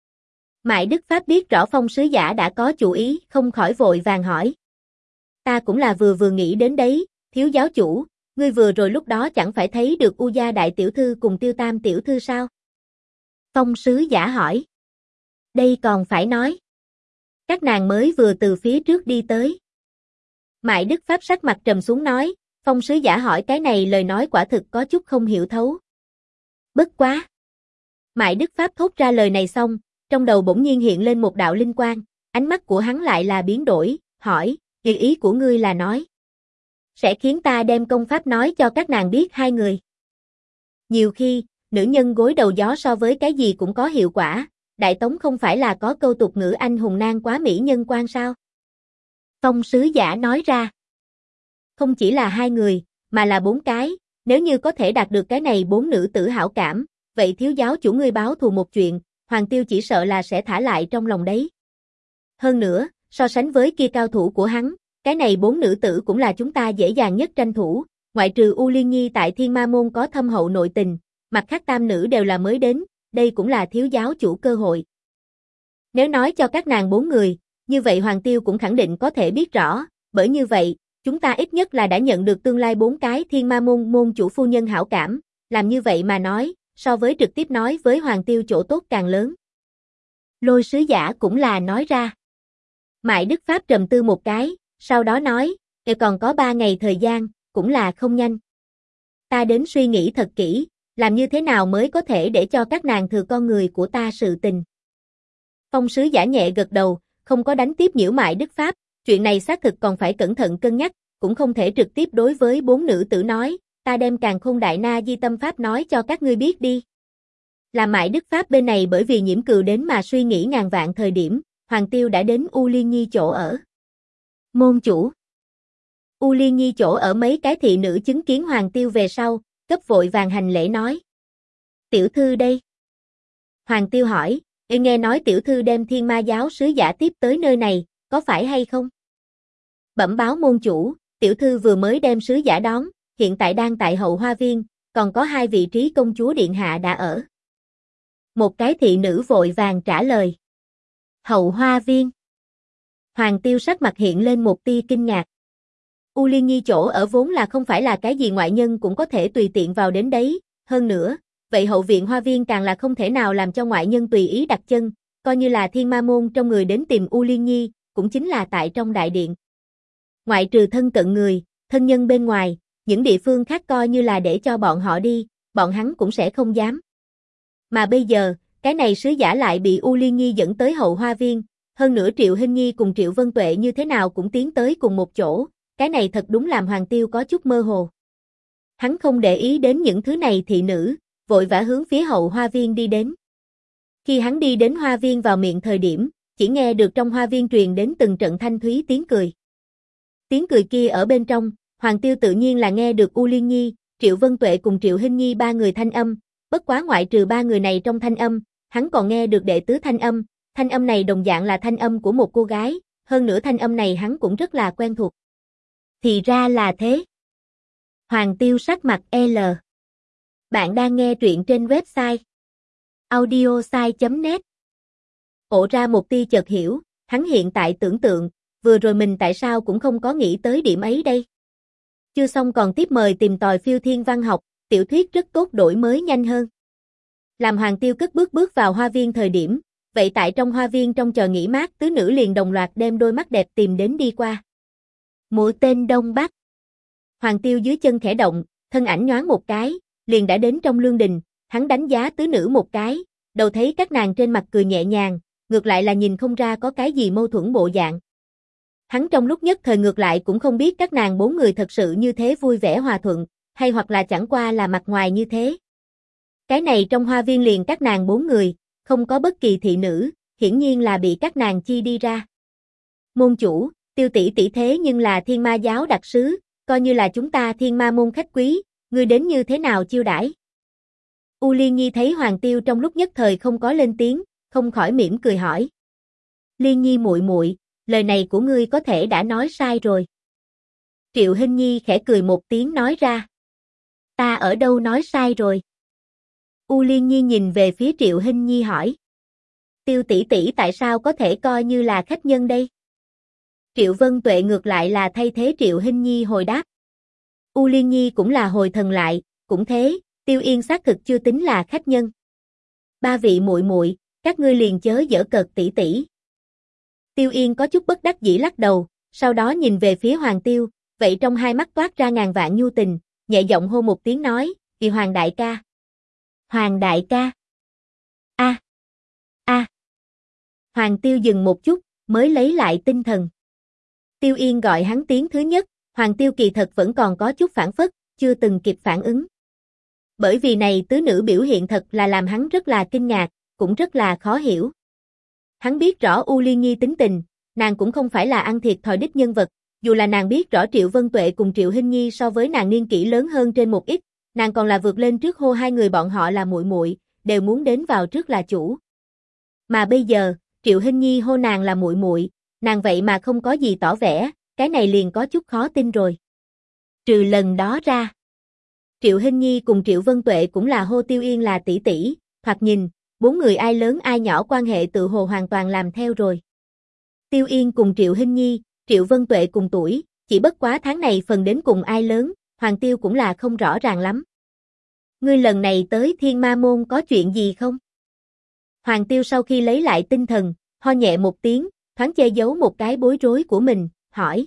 Mại Đức Pháp biết rõ Phong sứ giả đã có chủ ý, không khỏi vội vàng hỏi. Ta cũng là vừa nghĩ đến đấy, thiếu giáo chủ, ngươi vừa rồi lúc đó chẳng phải thấy được U Gia đại tiểu thư cùng Tiêu Tam tiểu thư sao? Phong sứ giả hỏi. Đây còn phải nói. Các nàng mới vừa từ phía trước đi tới. Mại Đức Pháp sắc mặt trầm xuống nói, Phong sứ giả hỏi cái này lời nói quả thực có chút không hiểu thấu. Bất quá. Mại Đức Pháp thốt ra lời này xong, trong đầu bỗng nhiên hiện lên một đạo linh quang, ánh mắt của hắn lại là biến đổi, hỏi, ý của ngươi là nói. Sẽ khiến ta đem công pháp nói cho các nàng biết hai người. Nhiều khi, nữ nhân gối đầu gió so với cái gì cũng có hiệu quả, Đại Tống không phải là có câu tục ngữ anh hùng nan quá mỹ nhân quan sao? Phong sứ giả nói ra. Không chỉ là hai người, mà là 4 cái, nếu như có thể đạt được cái này 4 nữ tử hảo cảm, vậy thiếu giáo chủ ngươi báo thù một chuyện, Hoàng Tiêu chỉ sợ là sẽ thả lại trong lòng đấy. Hơn nữa, so sánh với kia cao thủ của hắn, cái này 4 nữ tử cũng là chúng ta dễ dàng nhất tranh thủ, ngoại trừ U Liên Nhi tại Thiên Ma Môn có thâm hậu nội tình, mặt khác tam nữ đều là mới đến, đây cũng là thiếu giáo chủ cơ hội. Nếu nói cho các nàng 4 người, như vậy Hoàng Tiêu cũng khẳng định có thể biết rõ, bởi như vậy, chúng ta ít nhất là đã nhận được tương lai 4 cái Thiên Ma Môn môn chủ phu nhân hảo cảm, làm như vậy mà nói, so với trực tiếp nói với Hoàng Tiêu chỗ tốt càng lớn. Lôi sứ giả cũng là nói ra. Mại Đức Pháp trầm tư một cái, sau đó nói, còn có 3 ngày thời gian, cũng là không nhanh. Ta đến suy nghĩ thật kỹ, làm như thế nào mới có thể để cho các nàng thừa con người của ta sự tình. Phong sứ giả nhẹ gật đầu, không có đánh tiếp nhiễu Mại Đức Pháp, chuyện này xác thực còn phải cẩn thận cân nhắc, cũng không thể trực tiếp đối với 4 nữ tử nói, ta đem Càn Khôn Đại Na Di tâm pháp nói cho các ngươi biết đi. Là Mại Đức Pháp bên này bởi vì Nhiễm Cừu đến mà suy nghĩ ngàn vạn thời điểm, Hoàng Tiêu đã đến U Liên Nhi chỗ ở. Môn chủ. U Liên Nhi chỗ ở mấy cái thị nữ chứng kiến Hoàng Tiêu về sau, cấp vội vàng hành lễ nói. Tiểu thư đây. Hoàng Tiêu hỏi, nghe nói tiểu thư đem Thiên Ma giáo sứ giả tiếp tới nơi này, có phải hay không? Bẩm báo môn chủ, tiểu thư vừa mới đem sứ giả đón, hiện tại đang tại hậu hoa viên, còn có 2 vị trí công chúa điện hạ đã ở. Một cái thị nữ vội vàng trả lời. Hậu hoa viên. Hoàng Tiêu sắc mặt hiện lên một tia kinh ngạc. U Liên Nhi chỗ ở vốn là không phải là cái gì ngoại nhân cũng có thể tùy tiện vào đến đấy, hơn nữa, vậy hậu viện hoa viên càng là không thể nào làm cho ngoại nhân tùy ý đặt chân, coi như là Thiên Ma Môn trong người đến tìm U Liên Nhi, cũng chính là tại trong đại điện. Ngoại trừ thân cận người, thân nhân bên ngoài, những địa phương khác coi như là để cho bọn họ đi, bọn hắn cũng sẽ không dám. Mà bây giờ, cái này sứ giả lại bị U Liên Nhi dẫn tới hậu hoa viên, hơn nữa Triệu Hinh Nhi cùng Triệu Vân Tuệ như thế nào cũng tiến tới cùng một chỗ, cái này thật đúng làm Hoàng Tiêu có chút mơ hồ. Hắn không để ý đến những thứ này thị nữ, vội vã hướng phía hậu hoa viên đi đến. Khi hắn đi đến hoa viên vào miệng thời điểm, chỉ nghe được trong hoa viên truyền đến từng trận thanh thúy tiếng cười. Tiếng cười kia ở bên trong, Hoàng Tiêu tự nhiên là nghe được U Liên Nhi, Triệu Vân Tuệ cùng Triệu Hinh Nhi 3 người thanh âm, bất quá ngoại trừ 3 người này trong thanh âm, hắn còn nghe được đệ tứ thanh âm này đồng dạng là thanh âm của một cô gái, hơn nữa thanh âm này hắn cũng rất là quen thuộc. Thì ra là thế. Hoàng Tiêu sắc mặt L. Bạn đang nghe truyện trên website audiosai.net. Ộ ra một tia chợt hiểu, hắn hiện tại tưởng tượng, vừa rồi mình tại sao cũng không có nghĩ tới điểm ấy đây. Chưa xong còn tiếp mời tìm tòi phiêu thiên văn học, tiểu thuyết rất tốt đổi mới nhanh hơn. Làm Hoàng Tiêu cất bước vào hoa viên thời điểm, vậy tại trong hoa viên trong chờ nghỉ mát tứ nữ liền đồng loạt đem đôi mắt đẹp tìm đến đi qua. Mũi tên Đông Bắc. Hoàng Tiêu dưới chân khẽ động, thân ảnh nhoáng một cái, liền đã đến trong lương đình, hắn đánh giá tứ nữ một cái, đầu thấy các nàng trên mặt cười nhẹ nhàng, ngược lại là nhìn không ra có cái gì mâu thuẫn bộ dạng. Hắn trong lúc nhất thời ngược lại cũng không biết các nàng bốn người thật sự như thế vui vẻ hòa thuận, hay hoặc là chẳng qua là mặt ngoài như thế. Cái này trong hoa viên liền các nàng bốn người, không có bất kỳ thị nữ, hiển nhiên là bị các nàng chi đi ra. Môn chủ, Tiêu tỷ tỷ thế nhưng là Thiên Ma giáo đặc sứ, coi như là chúng ta Thiên Ma môn khách quý, ngươi đến như thế nào chiêu đãi? U Liên Nhi thấy Hoàng Tiêu trong lúc nhất thời không có lên tiếng, không khỏi mỉm cười hỏi. Liên Nhi muội muội, lời này của ngươi có thể đã nói sai rồi. Triệu Hinh Nhi khẽ cười một tiếng nói ra. Ta ở đâu nói sai rồi? U Liên Nhi nhìn về phía Triệu Hinh Nhi hỏi. Tiêu tỷ tỷ tại sao có thể coi như là khách nhân đây? Triệu Vân Tuệ ngược lại là thay thế Triệu Hinh Nhi hồi đáp. U Liên Nhi cũng là hồi thần lại, cũng thế, Tiêu Yên xác thực chưa tính là khách nhân. Ba vị muội muội, các ngươi liền chớ giở cợt tỷ tỷ. Tiêu Yên có chút bất đắc dĩ lắc đầu, sau đó nhìn về phía Hoàng Tiêu, vậy trong hai mắt toát ra ngàn vạn nhu tình, nhẹ giọng hô một tiếng nói, "Kỳ Hoàng đại ca." Hoàng đại ca. A. A. Hoàng Tiêu dừng một chút, mới lấy lại tinh thần. Tiêu Yên gọi hắn tiếng thứ nhất, Hoàng Tiêu kỳ thật vẫn còn có chút phản phất, chưa từng kịp phản ứng. Bởi vì này tứ nữ biểu hiện thật là làm hắn rất là kinh ngạc, cũng rất là khó hiểu. Hắn biết rõ U Liên Nhi tính tình, nàng cũng không phải là ăn thiệt thòi đích nhân vật, dù là nàng biết rõ Triệu Vân Tuệ cùng Triệu Hinh Nhi so với nàng niên kỷ lớn hơn trên một ít, nàng còn là vượt lên trước hô hai người bọn họ là muội muội, đều muốn đến vào trước là chủ. Mà bây giờ, Triệu Hinh Nhi hô nàng là muội muội, nàng vậy mà không có gì tỏ vẻ, cái này liền có chút khó tin rồi. Trừ lần đó ra, Triệu Hinh Nhi cùng Triệu Vân Tuệ cũng là hô Tiêu Yên là tỷ tỷ, thoạt nhìn, bốn người ai lớn ai nhỏ quan hệ tự hồ hoàn toàn làm theo rồi. Tiêu Yên cùng Triệu Hinh Nhi, Triệu Vân Tuệ cùng tuổi, chỉ bất quá tháng này phần đến cùng ai lớn, Hoàng Tiêu cũng là không rõ ràng lắm. Ngươi lần này tới Thiên Ma môn có chuyện gì không? Hoàng Tiêu sau khi lấy lại tinh thần, ho nhẹ một tiếng, thoáng che giấu một cái bối rối của mình, hỏi.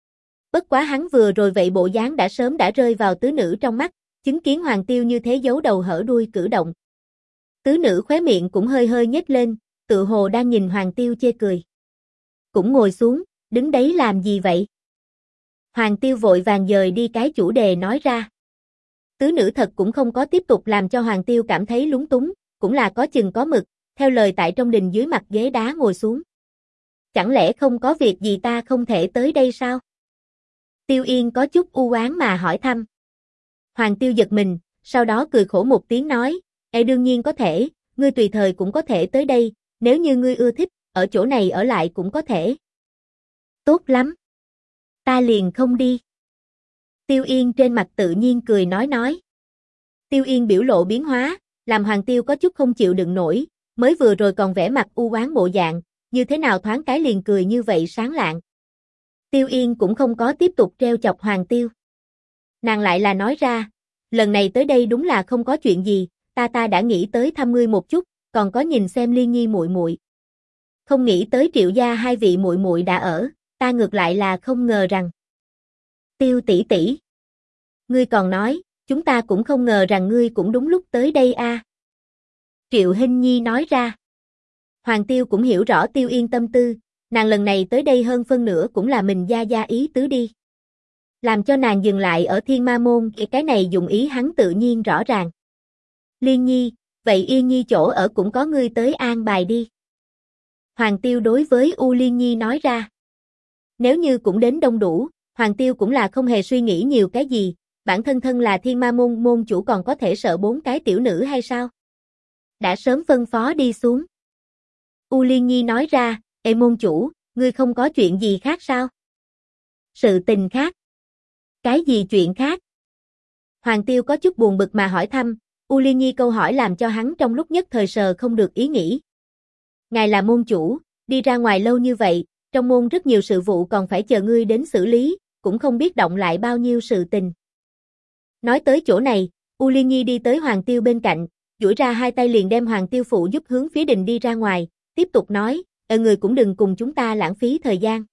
Bất quá hắn vừa rồi vậy bộ dáng đã sớm đã rơi vào tứ nữ trong mắt, chứng kiến Hoàng Tiêu như thế giấu đầu hở đuôi cử động. Tứ nữ khóe miệng cũng hơi hơi nhếch lên, tự hồ đang nhìn Hoàng Tiêu chê cười. Cũng ngồi xuống, đứng đấy làm gì vậy? Hoàng Tiêu vội vàng dời đi cái chủ đề nói ra. Tứ nữ thật cũng không có tiếp tục làm cho Hoàng Tiêu cảm thấy lúng túng, cũng là có chừng có mực, theo lời tại trong đình dưới mặt ghế đá ngồi xuống. Chẳng lẽ không có việc gì ta không thể tới đây sao? Tiêu Yên có chút u oán mà hỏi thăm. Hoàng Tiêu giật mình, sau đó cười khổ một tiếng nói, đương nhiên có thể, ngươi tùy thời cũng có thể tới đây, nếu như ngươi ưa thích, ở chỗ này ở lại cũng có thể. Tốt lắm. Ta liền không đi. Tiêu Yên trên mặt tự nhiên cười nói. Tiêu Yên biểu lộ biến hóa, làm Hoàng Tiêu có chút không chịu đựng nổi, mới vừa rồi còn vẻ mặt u oán bộ dạng, như thế nào thoáng cái liền cười như vậy sáng lạng. Tiêu Yên cũng không có tiếp tục treo chọc Hoàng Tiêu. Nàng lại là nói ra, lần này tới đây đúng là không có chuyện gì, ta đã nghĩ tới thăm ngươi một chút, còn có nhìn xem Liên Nhi muội muội. Không nghĩ tới Triệu gia hai vị muội muội đã ở, ta ngược lại là không ngờ rằng. Tiêu tỷ tỷ, ngươi còn nói, chúng ta cũng không ngờ rằng ngươi cũng đúng lúc tới đây a. Triệu Hinh Nhi nói ra. Hoàng Tiêu cũng hiểu rõ Tiêu Yên tâm tư, nàng lần này tới đây hơn phân nửa cũng là mình gia ý tứ đi. Làm cho nàng dừng lại ở Thiên Ma môn, cái này dụng ý hắn tự nhiên rõ ràng. Liên Nhi, vậy Yên Nhi chỗ ở cũng có ngươi tới an bài đi. Hoàng Tiêu đối với U Liên Nhi nói ra. Nếu như cũng đến đông đủ, Hoàng Tiêu cũng là không hề suy nghĩ nhiều cái gì, bản thân thân là Thiên Ma môn môn chủ còn có thể sợ bốn cái tiểu nữ hay sao? Đã sớm phân phó đi xuống. U Liên Nhi nói ra, môn chủ, ngươi không có chuyện gì khác sao? Sự tình khác? Cái gì chuyện khác? Hoàng Tiêu có chút buồn bực mà hỏi thăm, U Liên Nhi câu hỏi làm cho hắn trong lúc nhất thời sờ không được ý nghĩ. Ngài là môn chủ, đi ra ngoài lâu như vậy, trong môn rất nhiều sự vụ còn phải chờ ngươi đến xử lý, cũng không biết động lại bao nhiêu sự tình. Nói tới chỗ này, U Liên Nhi đi tới Hoàng Tiêu bên cạnh, duỗi ra hai tay liền đem Hoàng Tiêu phụ giúp hướng phía đình đi ra ngoài, tiếp tục nói, người cũng đừng cùng chúng ta lãng phí thời gian.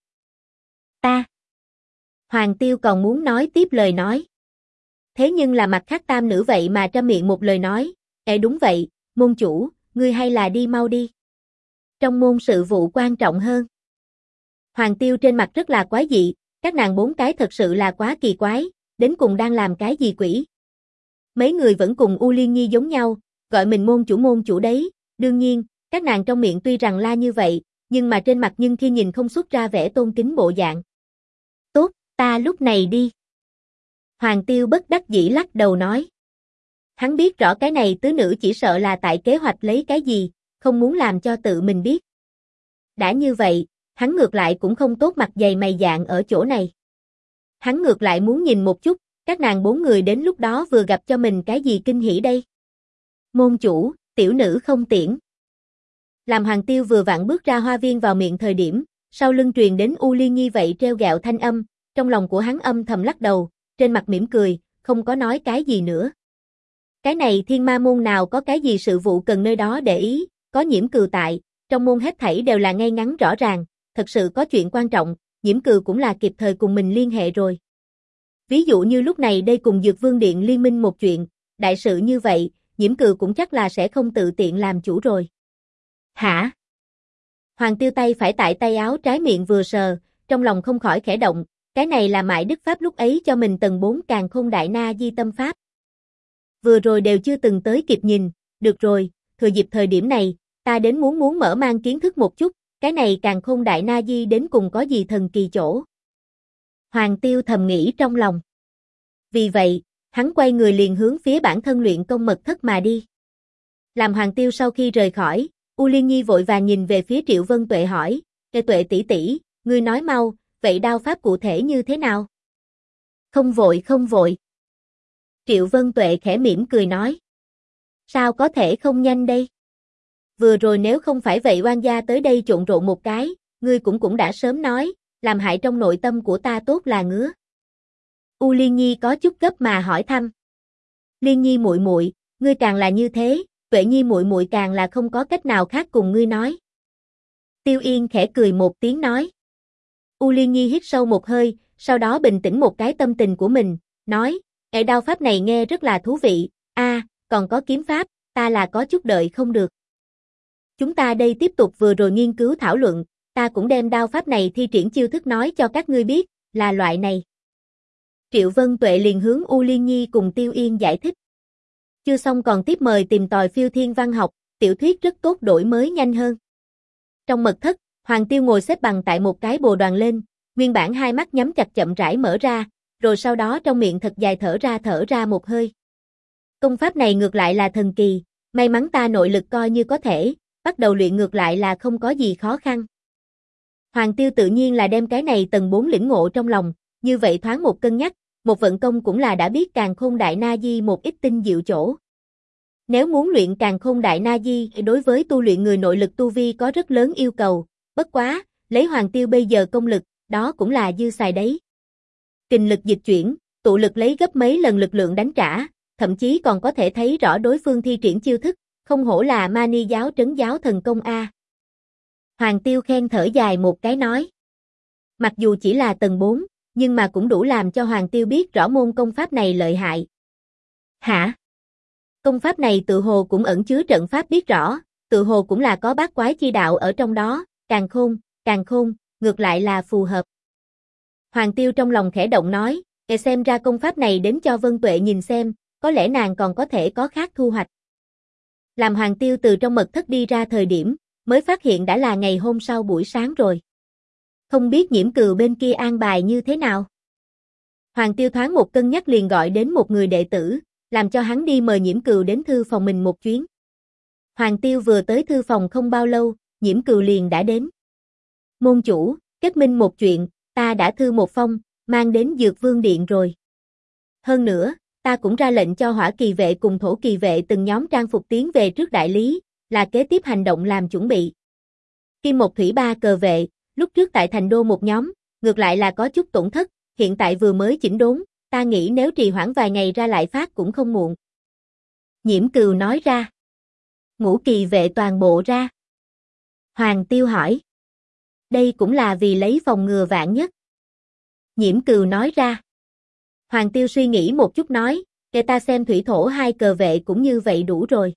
Ta. Hoàng Tiêu còn muốn nói tiếp lời nói. Thế nhưng là mặt khác tam nữ vậy mà trăm miệng một lời nói, đúng vậy, môn chủ, ngươi hay là đi mau đi. Trong môn sự vụ quan trọng hơn. Hoàng Tiêu trên mặt rất là quái dị, các nàng bốn cái thật sự là quá kỳ quái, đến cùng đang làm cái gì quỷ. Mấy người vẫn cùng U Liên Nhi giống nhau, gọi mình môn chủ đấy, đương nhiên, các nàng trong miệng tuy rằng la như vậy, nhưng mà trên mặt nhưng khi nhìn không xuất ra vẻ tôn kính bộ dạng. Tốt, ta lúc này đi. Hoàng Tiêu bất đắc dĩ lắc đầu nói. Hắn biết rõ cái này tứ nữ chỉ sợ là tại kế hoạch lấy cái gì, không muốn làm cho tự mình biết. Đã như vậy, hắn ngược lại cũng không tốt mặt dày mày dạn ở chỗ này. Hắn ngược lại muốn nhìn một chút, các nàng bốn người đến lúc đó vừa gặp cho mình cái gì kinh hỉ đây. Môn chủ, tiểu nữ không tiễn. Làm Hoàng Tiêu vừa vặn bước ra hoa viên vào miệng thời điểm, sau lưng truyền đến U Liên Nhi vậy treo gẹo thanh âm, trong lòng của hắn âm thầm lắc đầu, trên mặt mỉm cười, không có nói cái gì nữa. Cái này thiên ma môn nào có cái gì sự vụ cần nơi đó để ý, có Nhiễm Cừu tại, trong môn hết thảy đều là ngay ngắn rõ ràng, thật sự có chuyện quan trọng, Nhiễm Cừu cũng là kịp thời cùng mình liên hệ rồi. Ví dụ như lúc này đây cùng Dược Vương Điện liên minh một chuyện, đại sự như vậy, Nhiễm Cừu cũng chắc là sẽ không tự tiện làm chủ rồi. Hả? Hoàng Tiêu tay phải tại tay áo trái miệng vừa sờ, trong lòng không khỏi khẽ động, cái này là Mại Đức Pháp lúc ấy cho mình tầng 4 Càn Khôn Đại Na Di Tâm Pháp. Vừa rồi đều chưa từng tới kịp nhìn, được rồi, thừa dịp thời điểm này, ta đến muốn mở mang kiến thức một chút, cái này Càn Khôn Đại Na Di đến cùng có gì thần kỳ chỗ. Hoàng Tiêu thầm nghĩ trong lòng. Vì vậy, hắn quay người liền hướng phía bản thân luyện công mật thất mà đi. Làm Hoàng Tiêu sau khi rời khỏi, U Liên Nhi vội vàng nhìn về phía Triệu Vân Tuệ hỏi, Tuệ tỷ tỷ, ngươi nói mau, vậy đao pháp cụ thể như thế nào? Không vội. Triệu Vân Tuệ khẽ mỉm cười nói. Sao có thể không nhanh đây? Vừa rồi nếu không phải vậy oan gia tới đây trộn rộn một cái, ngươi cũng đã sớm nói, làm hại trong nội tâm của ta tốt là ngứa. U Liên Nhi có chút gấp mà hỏi thăm. Liên Nhi muội muội, ngươi càng là như thế, Tuệ Nhi muội muội càng là không có cách nào khác cùng ngươi nói. Tiêu Yên khẽ cười một tiếng nói. U Liên Nhi hít sâu một hơi, sau đó bình tĩnh một cái tâm tình của mình, nói, đao pháp này nghe rất là thú vị, còn có kiếm pháp, ta là có chút đợi không được. Chúng ta đây tiếp tục vừa rồi nghiên cứu thảo luận, ta cũng đem đao pháp này thi triển chiêu thức nói cho các ngươi biết, là loại này. Triệu Vân Tuệ liền hướng U Liên Nhi cùng Tiêu Yên giải thích. Chưa xong còn tiếp mời tìm tòi phiêu thiên văn học, tiểu thuyết rất tốt đổi mới nhanh hơn. Trong mật thất, Hoàng Tiêu ngồi xếp bằng tại một cái bồ đoàn lên, nguyên bản hai mắt nhắm chặt chậm rãi mở ra, rồi sau đó trong miệng thật dài thở ra một hơi. Công pháp này ngược lại là thần kỳ, may mắn ta nội lực coi như có thể, bắt đầu luyện ngược lại là không có gì khó khăn. Hoàng Tiêu tự nhiên là đem cái này tầng 4 lĩnh ngộ trong lòng, như vậy thoáng một cân nhắc, một vận công cũng là đã biết Càn Khôn Đại Na Di một ít tinh diệu chỗ. Nếu muốn luyện Càn Khôn Đại Na Di, đối với tu luyện người nội lực tu vi có rất lớn yêu cầu, bất quá, lấy Hoàng Tiêu bây giờ công lực, đó cũng là dư xài đấy. Kình lực dịch chuyển, tụ lực lấy gấp mấy lần lực lượng đánh trả, thậm chí còn có thể thấy rõ đối phương thi triển chiêu thức, không hổ là Mani giáo trấn giáo thần công A. Hoàng Tiêu khen thở dài một cái nói. Mặc dù chỉ là tầng 4, nhưng mà cũng đủ làm cho Hoàng Tiêu biết rõ môn công pháp này lợi hại. Hả? Công pháp này tự hồ cũng ẩn chứa trận pháp biết rõ, tự hồ cũng là có bát quái chi đạo ở trong đó, càn khôn, ngược lại là phù hợp. Hoàng Tiêu trong lòng khẽ động nói, xem ra công pháp này đến cho Vân Tuệ nhìn xem, có lẽ nàng còn có thể có khác thu hoạch. Làm Hoàng Tiêu từ trong mật thất đi ra thời điểm, mới phát hiện đã là ngày hôm sau buổi sáng rồi. Không biết Nhiễm Cừu bên kia an bài như thế nào. Hoàng Tiêu thoáng một cân nhắc liền gọi đến một người đệ tử, làm cho hắn đi mời Nhiễm Cừu đến thư phòng mình một chuyến. Hoàng Tiêu vừa tới thư phòng không bao lâu, Nhiễm Cừu liền đã đến. Môn chủ, kết minh một chuyện, ta đã thư một phong, mang đến Dược Vương Điện rồi. Hơn nữa, ta cũng ra lệnh cho Hỏa Kỳ vệ cùng Thổ Kỳ vệ từng nhóm trang phục tiến về trước đại lý, là kế tiếp hành động làm chuẩn bị. Kim một thủy ba cờ vệ, lúc trước tại thành đô một nhóm, ngược lại là có chút tổn thất, hiện tại vừa mới chỉnh đốn, ta nghĩ nếu trì hoãn vài ngày ra lại phát cũng không muộn. Nhiễm Cừu nói ra. Ngũ Kỳ vệ toàn bộ ra. Hoàng Tiêu hỏi. Đây cũng là vì lấy phòng ngừa vạn nhất. Nhiễm Cừu nói ra. Hoàng Tiêu suy nghĩ một chút nói, để ta xem thủy thổ hai cờ vệ cũng như vậy đủ rồi.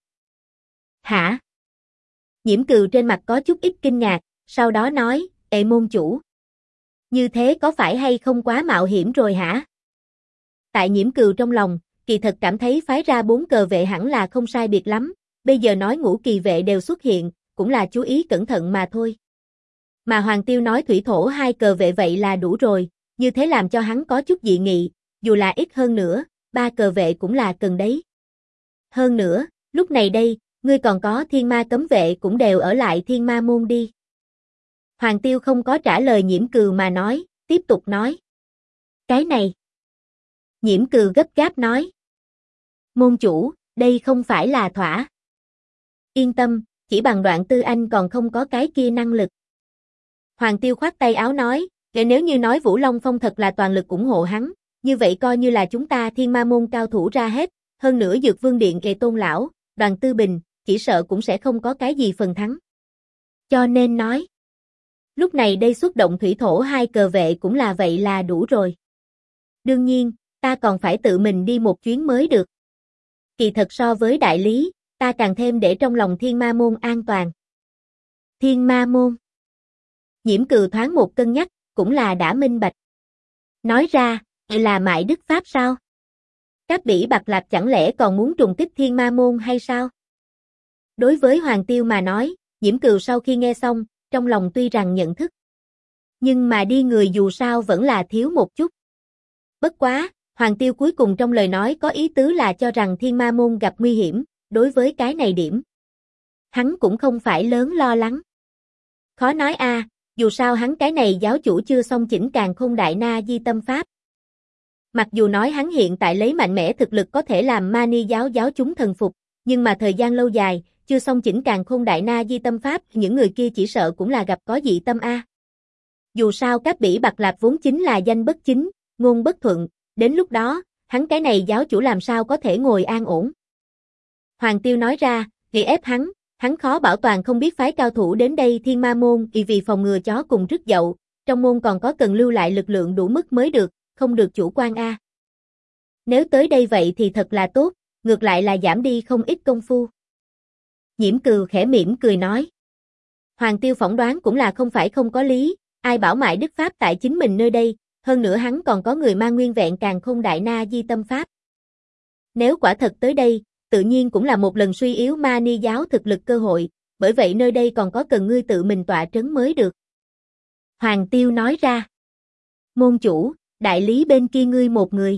Hả? Nhiễm Cừu trên mặt có chút ít kinh ngạc, sau đó nói, ệ môn chủ. Như thế có phải hay không quá mạo hiểm rồi hả? Tại Nhiễm Cừu trong lòng, kỳ thật cảm thấy phái ra 4 cờ vệ hẳn là không sai biệt lắm, bây giờ nói Ngũ Kỳ vệ đều xuất hiện, cũng là chú ý cẩn thận mà thôi. Mà Hoàng Tiêu nói thủy thổ hai cờ vệ vậy là đủ rồi, như thế làm cho hắn có chút dị nghị, dù là ít hơn nữa, 3 cờ vệ cũng là cần đấy. Hơn nữa, lúc này đây, ngươi còn có thiên ma cấm vệ cũng đều ở lại thiên ma môn đi. Hoàng Tiêu không có trả lời Nhiễm Cừu mà nói, tiếp tục nói. Cái này. Nhiễm Cừu gấp gáp nói. Môn chủ, đây không phải là thỏa. Yên tâm, chỉ bằng Đoạn Tư Anh còn không có cái kia năng lực. Hoàng Tiêu khoát tay áo nói, nếu như nói Vũ Long Phong thật là toàn lực ủng hộ hắn, như vậy coi như là chúng ta thiên ma môn cao thủ ra hết, hơn nữa Dược Vương Điện kề Tôn Lão, Đoàn Tư Bình, chỉ sợ cũng sẽ không có cái gì phần thắng. Cho nên nói, lúc này đây xuất động thủy thổ hai cờ vệ cũng là vậy là đủ rồi. Đương nhiên, ta còn phải tự mình đi một chuyến mới được. Kỳ thật so với đại lý, ta càng thêm để trong lòng thiên ma môn an toàn. Thiên ma môn. Nhiễm Cừu thoáng một cân nhắc, cũng là đã minh bạch. Nói ra, là Mại Đức Pháp sao? Các bỉ Bạc Lạp chẳng lẽ còn muốn trùng kích thiên ma môn hay sao? Đối với Hoàng Tiêu mà nói, Nhiễm Cừu sau khi nghe xong, trong lòng tuy rằng nhận thức. Nhưng mà đi người dù sao vẫn là thiếu một chút. Bất quá, Hoàng Tiêu cuối cùng trong lời nói có ý tứ là cho rằng thiên ma môn gặp nguy hiểm, đối với cái này điểm. Hắn cũng không phải lớn lo lắng. Khó nói a, dù sao hắn cái này giáo chủ chưa xong chỉnh Càn Khôn Đại Na Di Tâm Pháp. Mặc dù nói hắn hiện tại lấy mạnh mẽ thực lực có thể làm Mani giáo giáo chúng thần phục, nhưng mà thời gian lâu dài, chưa xong chỉnh Càn Khôn Đại Na Di Tâm Pháp, những người kia chỉ sợ cũng là gặp có dị tâm a. Dù sao các bỉ Bạc Lạp vốn chính là danh bất chính, ngôn bất thuận, đến lúc đó, hắn cái này giáo chủ làm sao có thể ngồi an ổn. Hoàng Tiêu nói ra, vì ép hắn khó bảo toàn không biết phái cao thủ đến đây thiên ma môn vì phòng ngừa chó cùng rứt dậu, trong môn còn có cần lưu lại lực lượng đủ mức mới được, không được chủ quan a. Nếu tới đây vậy thì thật là tốt, ngược lại là giảm đi không ít công phu. Nhiễm Cừu khẽ mỉm cười nói. Hoàng Tiêu phỏng đoán cũng là không phải không có lý, ai bảo Mại Đức Pháp tại chính mình nơi đây, hơn nữa hắn còn có người mang nguyên vẹn Càn Khôn Đại Na Di Tâm Pháp. Nếu quả thật tới đây, tự nhiên cũng là một lần suy yếu Mani giáo thực lực cơ hội, bởi vậy nơi đây còn có cần ngươi tự mình tọa trấn mới được. Hoàng Tiêu nói ra. Môn chủ, đại lý bên kia ngươi một người.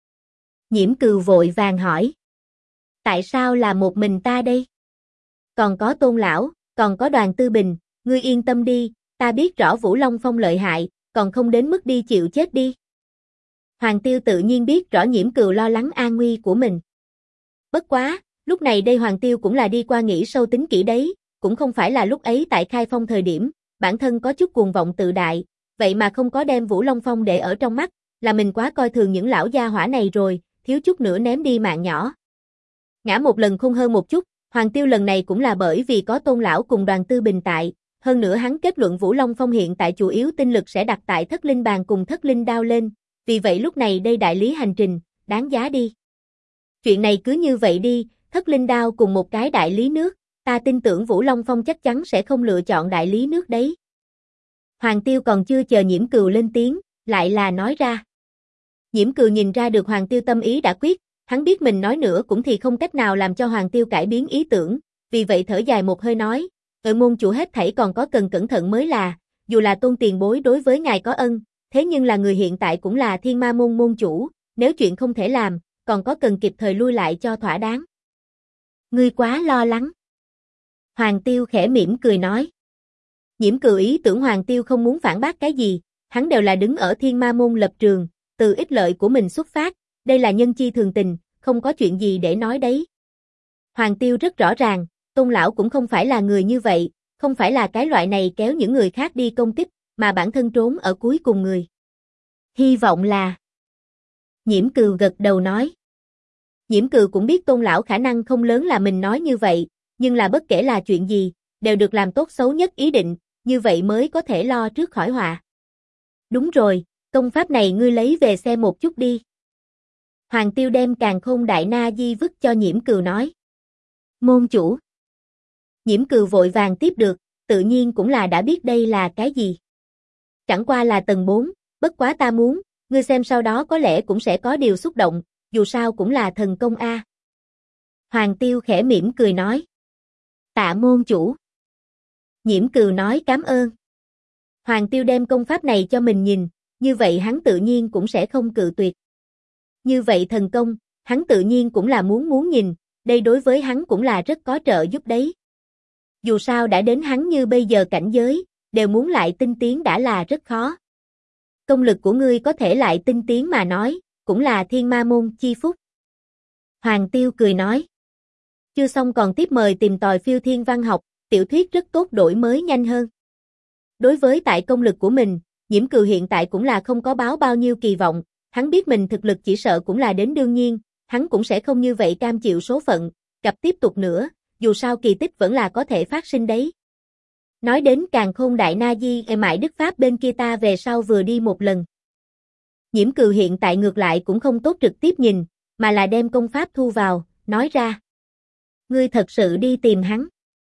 Nhiễm Cừu vội vàng hỏi. Tại sao là một mình ta đây? Còn có Tôn Lão, còn có Đoàn Tư Bình, ngươi yên tâm đi, ta biết rõ Vũ Long Phong lợi hại, còn không đến mức đi chịu chết đi. Hoàng Tiêu tự nhiên biết rõ Nhiễm Cừu lo lắng an nguy của mình. Bất quá, lúc này đây Hoàng Tiêu cũng là đi qua nghĩ sâu tính kỹ đấy, cũng không phải là lúc ấy tại khai phong thời điểm, bản thân có chút cuồng vọng tự đại, vậy mà không có đem Vũ Long Phong để ở trong mắt, là mình quá coi thường những lão gia hỏa này rồi, thiếu chút nữa ném đi mạng nhỏ. Ngã một lần khôn hơn một chút, Hoàng Tiêu lần này cũng là bởi vì có Tôn Lão cùng Đoàn Tư Bình tại, hơn nữa hắn kết luận Vũ Long Phong hiện tại chủ yếu tinh lực sẽ đặt tại Thất Linh Bàn cùng Thất Linh Đao lên, vì vậy lúc này đây đại lý hành trình, đáng giá đi. Chuyện này cứ như vậy đi, Thất Linh Đao cùng một cái đại lý nước, ta tin tưởng Vũ Long Phong chắc chắn sẽ không lựa chọn đại lý nước đấy. Hoàng Tiêu còn chưa chờ Nhiễm Cừu lên tiếng, lại là nói ra. Nhiễm Cừu nhìn ra được Hoàng Tiêu tâm ý đã quyết, hắn biết mình nói nữa cũng thì không cách nào làm cho Hoàng Tiêu cải biến ý tưởng, vì vậy thở dài một hơi nói, môn chủ hết thảy còn có cần cẩn thận mới là, dù là Tôn tiền bối đối với ngài có ân, thế nhưng là người hiện tại cũng là thiên ma môn môn chủ, nếu chuyện không thể làm, còn có cần kịp thời lui lại cho thỏa đáng. Ngươi quá lo lắng. Hoàng Tiêu khẽ mỉm cười nói. Nhiễm Cừu ý tưởng Hoàng Tiêu không muốn phản bác cái gì, hắn đều là đứng ở Thiên Ma môn lập trường, từ ích lợi của mình xuất phát, đây là nhân chi thường tình, không có chuyện gì để nói đấy. Hoàng Tiêu rất rõ ràng, Tôn lão cũng không phải là người như vậy, không phải là cái loại này kéo những người khác đi công kích, mà bản thân trốn ở cuối cùng người. Hy vọng là. Nhiễm Cừu gật đầu nói. Nhiễm Cừu cũng biết Tôn lão khả năng không lớn là mình nói như vậy, nhưng là bất kể là chuyện gì, đều được làm tốt xấu nhất ý định, như vậy mới có thể lo trước khỏi họa. Đúng rồi, công pháp này ngươi lấy về xem một chút đi. Hoàng Tiêu đem Càn Khôn Đại Na Di vứt cho Nhiễm Cừu nói. Môn chủ. Nhiễm Cừu vội vàng tiếp được, tự nhiên cũng là đã biết đây là cái gì. Chẳng qua là tầng 4, bất quá ta muốn, ngươi xem sau đó có lẽ cũng sẽ có điều xúc động, dù sao cũng là thần công a. Hoàng Tiêu khẽ mỉm cười nói. Tạ môn chủ. Nhiễm Cừu nói cảm ơn. Hoàng Tiêu đem công pháp này cho mình nhìn, như vậy hắn tự nhiên cũng sẽ không cự tuyệt. Như vậy thần công, hắn tự nhiên cũng là muốn nhìn, đây đối với hắn cũng là rất có trợ giúp đấy. Dù sao đã đến hắn như bây giờ cảnh giới, đều muốn lại tinh tiến đã là rất khó. Công lực của ngươi có thể lại tinh tiến mà nói, cũng là Thiên Ma môn chi phúc. Hoàng Tiêu cười nói. Chưa xong còn tiếp mời tìm tòi phiêu thiên văn học, tiểu thuyết rất tốt đổi mới nhanh hơn. Đối với tại công lực của mình, Nhiễm Cừu hiện tại cũng là không có báo bao nhiêu kỳ vọng, hắn biết mình thực lực chỉ sợ cũng là đến đương nhiên, hắn cũng sẽ không như vậy cam chịu số phận, gặp tiếp tục nữa, dù sao kỳ tích vẫn là có thể phát sinh đấy. Nói đến Càn Khôn Đại Na Di Mại Đức Pháp bên kia ta về sau vừa đi một lần. Nhiễm Cừu hiện tại ngược lại cũng không tốt trực tiếp nhìn, mà là đem công pháp thu vào, nói ra. Ngươi thật sự đi tìm hắn?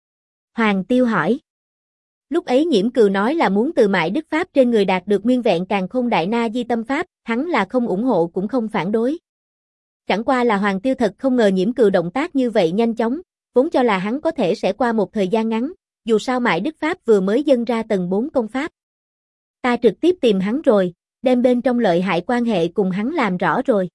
Hoàng Tiêu hỏi. Lúc ấy Nhiễm Cừu nói là muốn từ Mại Đức Pháp trên người đạt được nguyên vẹn Càn Khôn Đại Na Di tâm pháp, hắn là không ủng hộ cũng không phản đối. Chẳng qua là Hoàng Tiêu thật không ngờ Nhiễm Cừu động tác như vậy nhanh chóng, vốn cho là hắn có thể sẽ qua một thời gian ngắn, dù sao Mại Đức Pháp vừa mới dâng ra tầng 4 công pháp. Ta trực tiếp tìm hắn rồi, đem bên trong lợi hại quan hệ cùng hắn làm rõ rồi.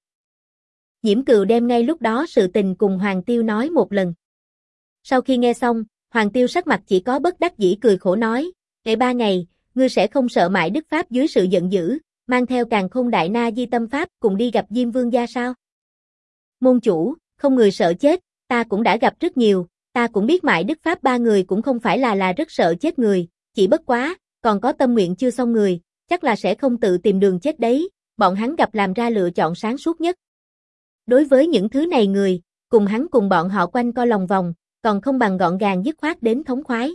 Nhiễm Cừu đem ngay lúc đó sự tình cùng Hoàng Tiêu nói một lần. Sau khi nghe xong, Hoàng Tiêu sắc mặt chỉ có bất đắc dĩ cười khổ nói, ngày 3 ngày, ngươi sẽ không sợ Mại Đức Pháp dưới sự giận dữ, mang theo Càn Khôn Đại Na Di tâm pháp cùng đi gặp Diêm Vương gia sao? Môn chủ, không người sợ chết, ta cũng đã gặp rất nhiều, ta cũng biết Mại Đức Pháp 3 người cũng không phải là rất sợ chết người, chỉ bất quá, còn có tâm nguyện chưa xong người, chắc là sẽ không tự tìm đường chết đấy, bọn hắn gặp làm ra lựa chọn sáng suốt nhất. Đối với những thứ này người, cùng hắn cùng bọn họ quanh co lòng vòng, còn không bằng gọn gàng dứt khoát đến thống khoái.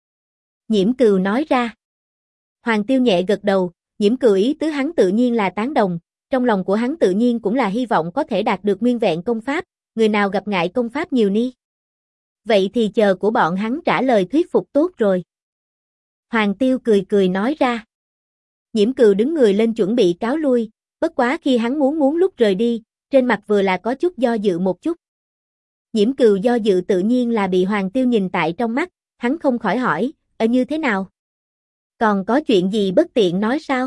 Nhiễm Cừu nói ra. Hoàng Tiêu nhẹ gật đầu, Nhiễm Cừu ý tứ hắn tự nhiên là tán đồng, trong lòng của hắn tự nhiên cũng là hy vọng có thể đạt được nguyên vẹn công pháp, người nào gặp ngại công pháp nhiều ni. Vậy thì chờ của bọn hắn trả lời thuyết phục tốt rồi. Hoàng Tiêu cười cười nói ra. Nhiễm Cừu đứng người lên chuẩn bị cáo lui, bất quá khi hắn muốn lúc rời đi, trên mặt vừa là có chút do dự một chút. Nhiễm Cừu do dự tự nhiên là bị Hoàng Tiêu nhìn tại trong mắt, hắn không khỏi hỏi, như thế nào? Còn có chuyện gì bất tiện nói sao?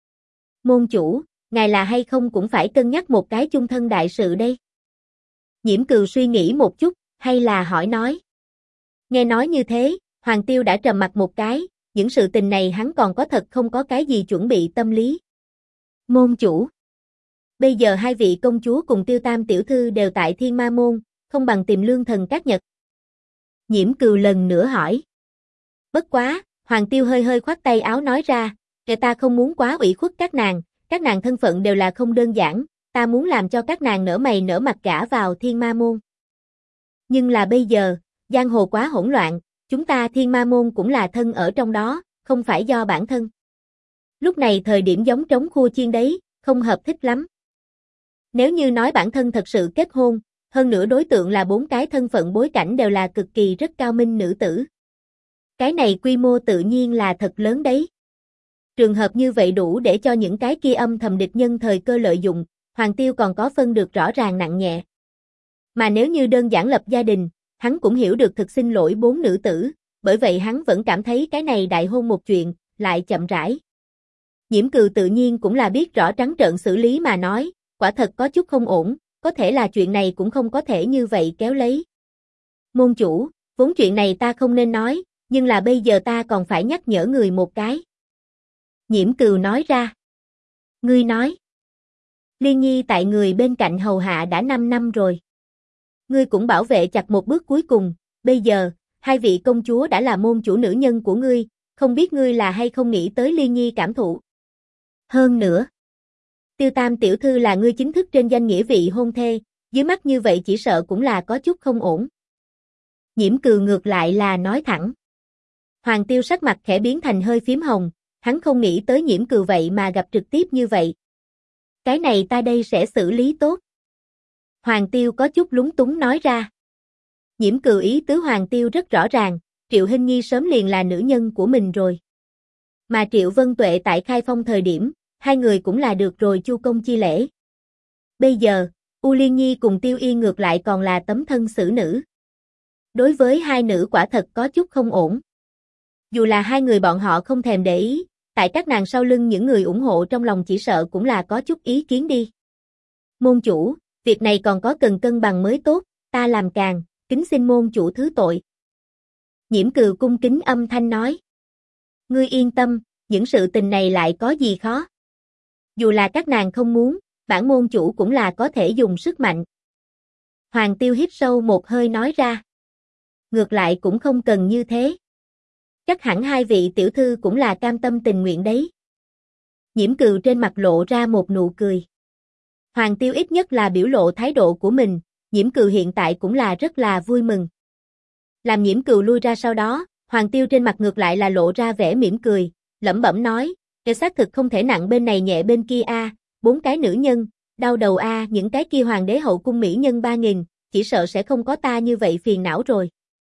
Môn chủ, ngài là hay không cũng phải cân nhắc một cái chung thân đại sự đây. Nhiễm Cừu suy nghĩ một chút, hay là hỏi nói. Nghe nói như thế, Hoàng Tiêu đã trầm mặt một cái, những sự tình này hắn còn có thật không có cái gì chuẩn bị tâm lý. Môn chủ. Bây giờ hai vị công chúa cùng Tiêu Tam tiểu thư đều tại Thiên Ma môn, không bằng tìm Lương Thần Các Nhật. Nhiễm Cừu lần nữa hỏi. Bất quá, Hoàng Tiêu hơi khoát tay áo nói ra, người ta không muốn quá ủy khuất các nàng thân phận đều là không đơn giản, ta muốn làm cho các nàng nở mày nở mặt gả vào Thiên Ma môn. Nhưng là bây giờ, giang hồ quá hỗn loạn, chúng ta Thiên Ma môn cũng là thân ở trong đó, không phải do bản thân. Lúc này thời điểm giống trống khua chiên đấy, không hợp thích lắm. Nếu như nói bản thân thật sự kết hôn, hơn nữa đối tượng là 4 cái thân phận bối cảnh đều là cực kỳ rất cao minh nữ tử. Cái này quy mô tự nhiên là thật lớn đấy. Trường hợp như vậy đủ để cho những cái kia âm thầm địch nhân thời cơ lợi dụng, Hoàng Tiêu còn có phân được rõ ràng nặng nhẹ. Mà nếu như đơn giản lập gia đình, hắn cũng hiểu được thực xin lỗi 4 nữ tử, bởi vậy hắn vẫn cảm thấy cái này đại hôn một chuyện, lại chậm rãi. Nhiễm Cừu tự nhiên cũng là biết rõ trắng trợn xử lý mà nói, quả thật có chút không ổn, có thể là chuyện này cũng không có thể như vậy kéo lấy. Môn chủ, vốn chuyện này ta không nên nói, nhưng là bây giờ ta còn phải nhắc nhở người một cái. Nhiễm Cừu nói ra. Ngươi nói. Liên Nhi tại người bên cạnh hầu hạ đã 5 năm rồi. Ngươi cũng bảo vệ chặt một bước cuối cùng, bây giờ, hai vị công chúa đã là môn chủ nữ nhân của ngươi, không biết ngươi là hay không nghĩ tới Liên Nhi cảm thụ. Hơn nữa, Tiêu Tam tiểu thư là ngươi chính thức trên danh nghĩa vị hôn thê, dưới mắt như vậy chỉ sợ cũng là có chút không ổn. Nhiễm Cừu ngược lại là nói thẳng. Hoàng Tiêu sắc mặt khẽ biến thành hơi phím hồng, hắn không nghĩ tới Nhiễm Cừu vậy mà gặp trực tiếp như vậy. Cái này ta đây sẽ xử lý tốt. Hoàng Tiêu có chút lúng túng nói ra. Nhiễm Cừu ý tứ Hoàng Tiêu rất rõ ràng, Triệu Hinh Nhi sớm liền là nữ nhân của mình rồi. Mà Triệu Vân Tuệ tại khai phong thời điểm, hai người cũng là được rồi chu công chi lễ. Bây giờ, U Liên Nhi cùng Tiêu Yên ngược lại còn là tấm thân xử nữ. Đối với hai nữ quả thật có chút không ổn. Dù là hai người bọn họ không thèm để ý, tại các nàng sau lưng những người ủng hộ trong lòng chỉ sợ cũng là có chút ý kiến đi. Môn chủ, việc này còn có cần cân bằng mới tốt, ta làm càng, kính xin môn chủ thứ tội. Nhiễm Cừu cung kính âm thanh nói. Ngươi yên tâm, những sự tình này lại có gì khó. Dù là các nàng không muốn, bản môn chủ cũng là có thể dùng sức mạnh. Hoàng Tiêu hít sâu một hơi nói ra. Ngược lại cũng không cần như thế. Chắc hẳn hai vị tiểu thư cũng là cam tâm tình nguyện đấy. Nhiễm Cừu trên mặt lộ ra một nụ cười. Hoàng Tiêu ít nhất là biểu lộ thái độ của mình, Nhiễm Cừu hiện tại cũng là rất là vui mừng. Làm Nhiễm Cừu lui ra sau đó, Hoàng Tiêu trên mặt ngược lại là lộ ra vẻ mỉm cười, lẩm bẩm nói, cái xác thực không thể nặng bên này nhẹ bên kia a, 4 cái nữ nhân, đau đầu a, những cái kia hoàng đế hậu cung mỹ nhân 3000, chỉ sợ sẽ không có ta như vậy phiền não rồi.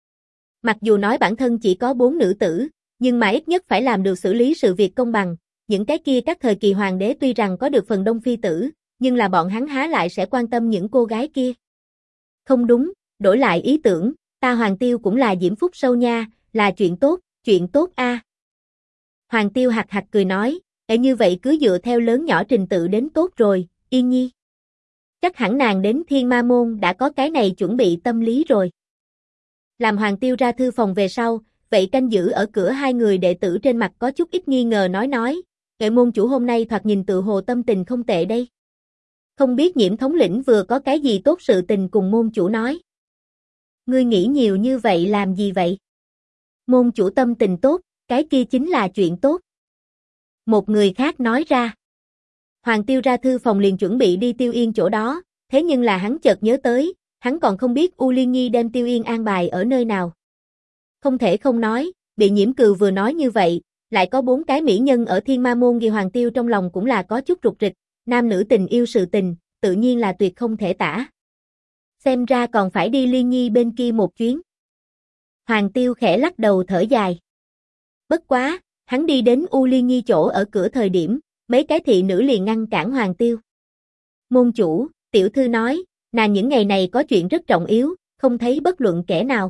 Mặc dù nói bản thân chỉ có 4 nữ tử, nhưng mà ít nhất phải làm được xử lý sự việc công bằng, những cái kia các thời kỳ hoàng đế tuy rằng có được phần đông phi tử, nhưng là bọn hắn há lại sẽ quan tâm những cô gái kia. Không đúng, đổi lại ý tưởng, ta Hoàng Tiêu cũng là diễm phúc sâu nha, là chuyện tốt a. Hoàng Tiêu hạc hạc cười nói, như vậy cứ dựa theo lớn nhỏ trình tự đến tốt rồi, Yên Nhi. Chắc hẳn nàng đến Thiên Ma Môn đã có cái này chuẩn bị tâm lý rồi. Làm Hoàng Tiêu ra thư phòng về sau, vậy canh giữ ở cửa hai người đệ tử trên mặt có chút ít nghi ngờ nói, môn chủ hôm nay thoạt nhìn tự hồ tâm tình không tệ đây. Không biết Nhiễm thống lĩnh vừa có cái gì tốt sự tình cùng môn chủ nói. Ngươi nghĩ nhiều như vậy làm gì vậy? Môn chủ tâm tình tốt, cái kia chính là chuyện tốt. Một người khác nói ra. Hoàng Tiêu ra thư phòng liền chuẩn bị đi Tiêu Yên chỗ đó, thế nhưng là hắn chợt nhớ tới, hắn còn không biết U Liên Nhi đem Tiêu Yên an bài ở nơi nào. Không thể không nói, bị Nhiễm Cừu vừa nói như vậy, lại có 4 cái mỹ nhân ở Thiên Ma Môn ghi Hoàng Tiêu trong lòng cũng là có chút rụt rịch, nam nữ tình yêu sự tình, tự nhiên là tuyệt không thể tả. Xem ra còn phải đi Liên Nhi bên kia một chuyến. Hoàng Tiêu khẽ lắc đầu thở dài. Bất quá, hắn đi đến U Liên Nhi chỗ ở cửa thời điểm, mấy cái thị nữ liền ngăn cản Hoàng Tiêu. Môn chủ, tiểu thư nói, nàng những ngày này có chuyện rất trọng yếu, không thấy bất luận kẻ nào.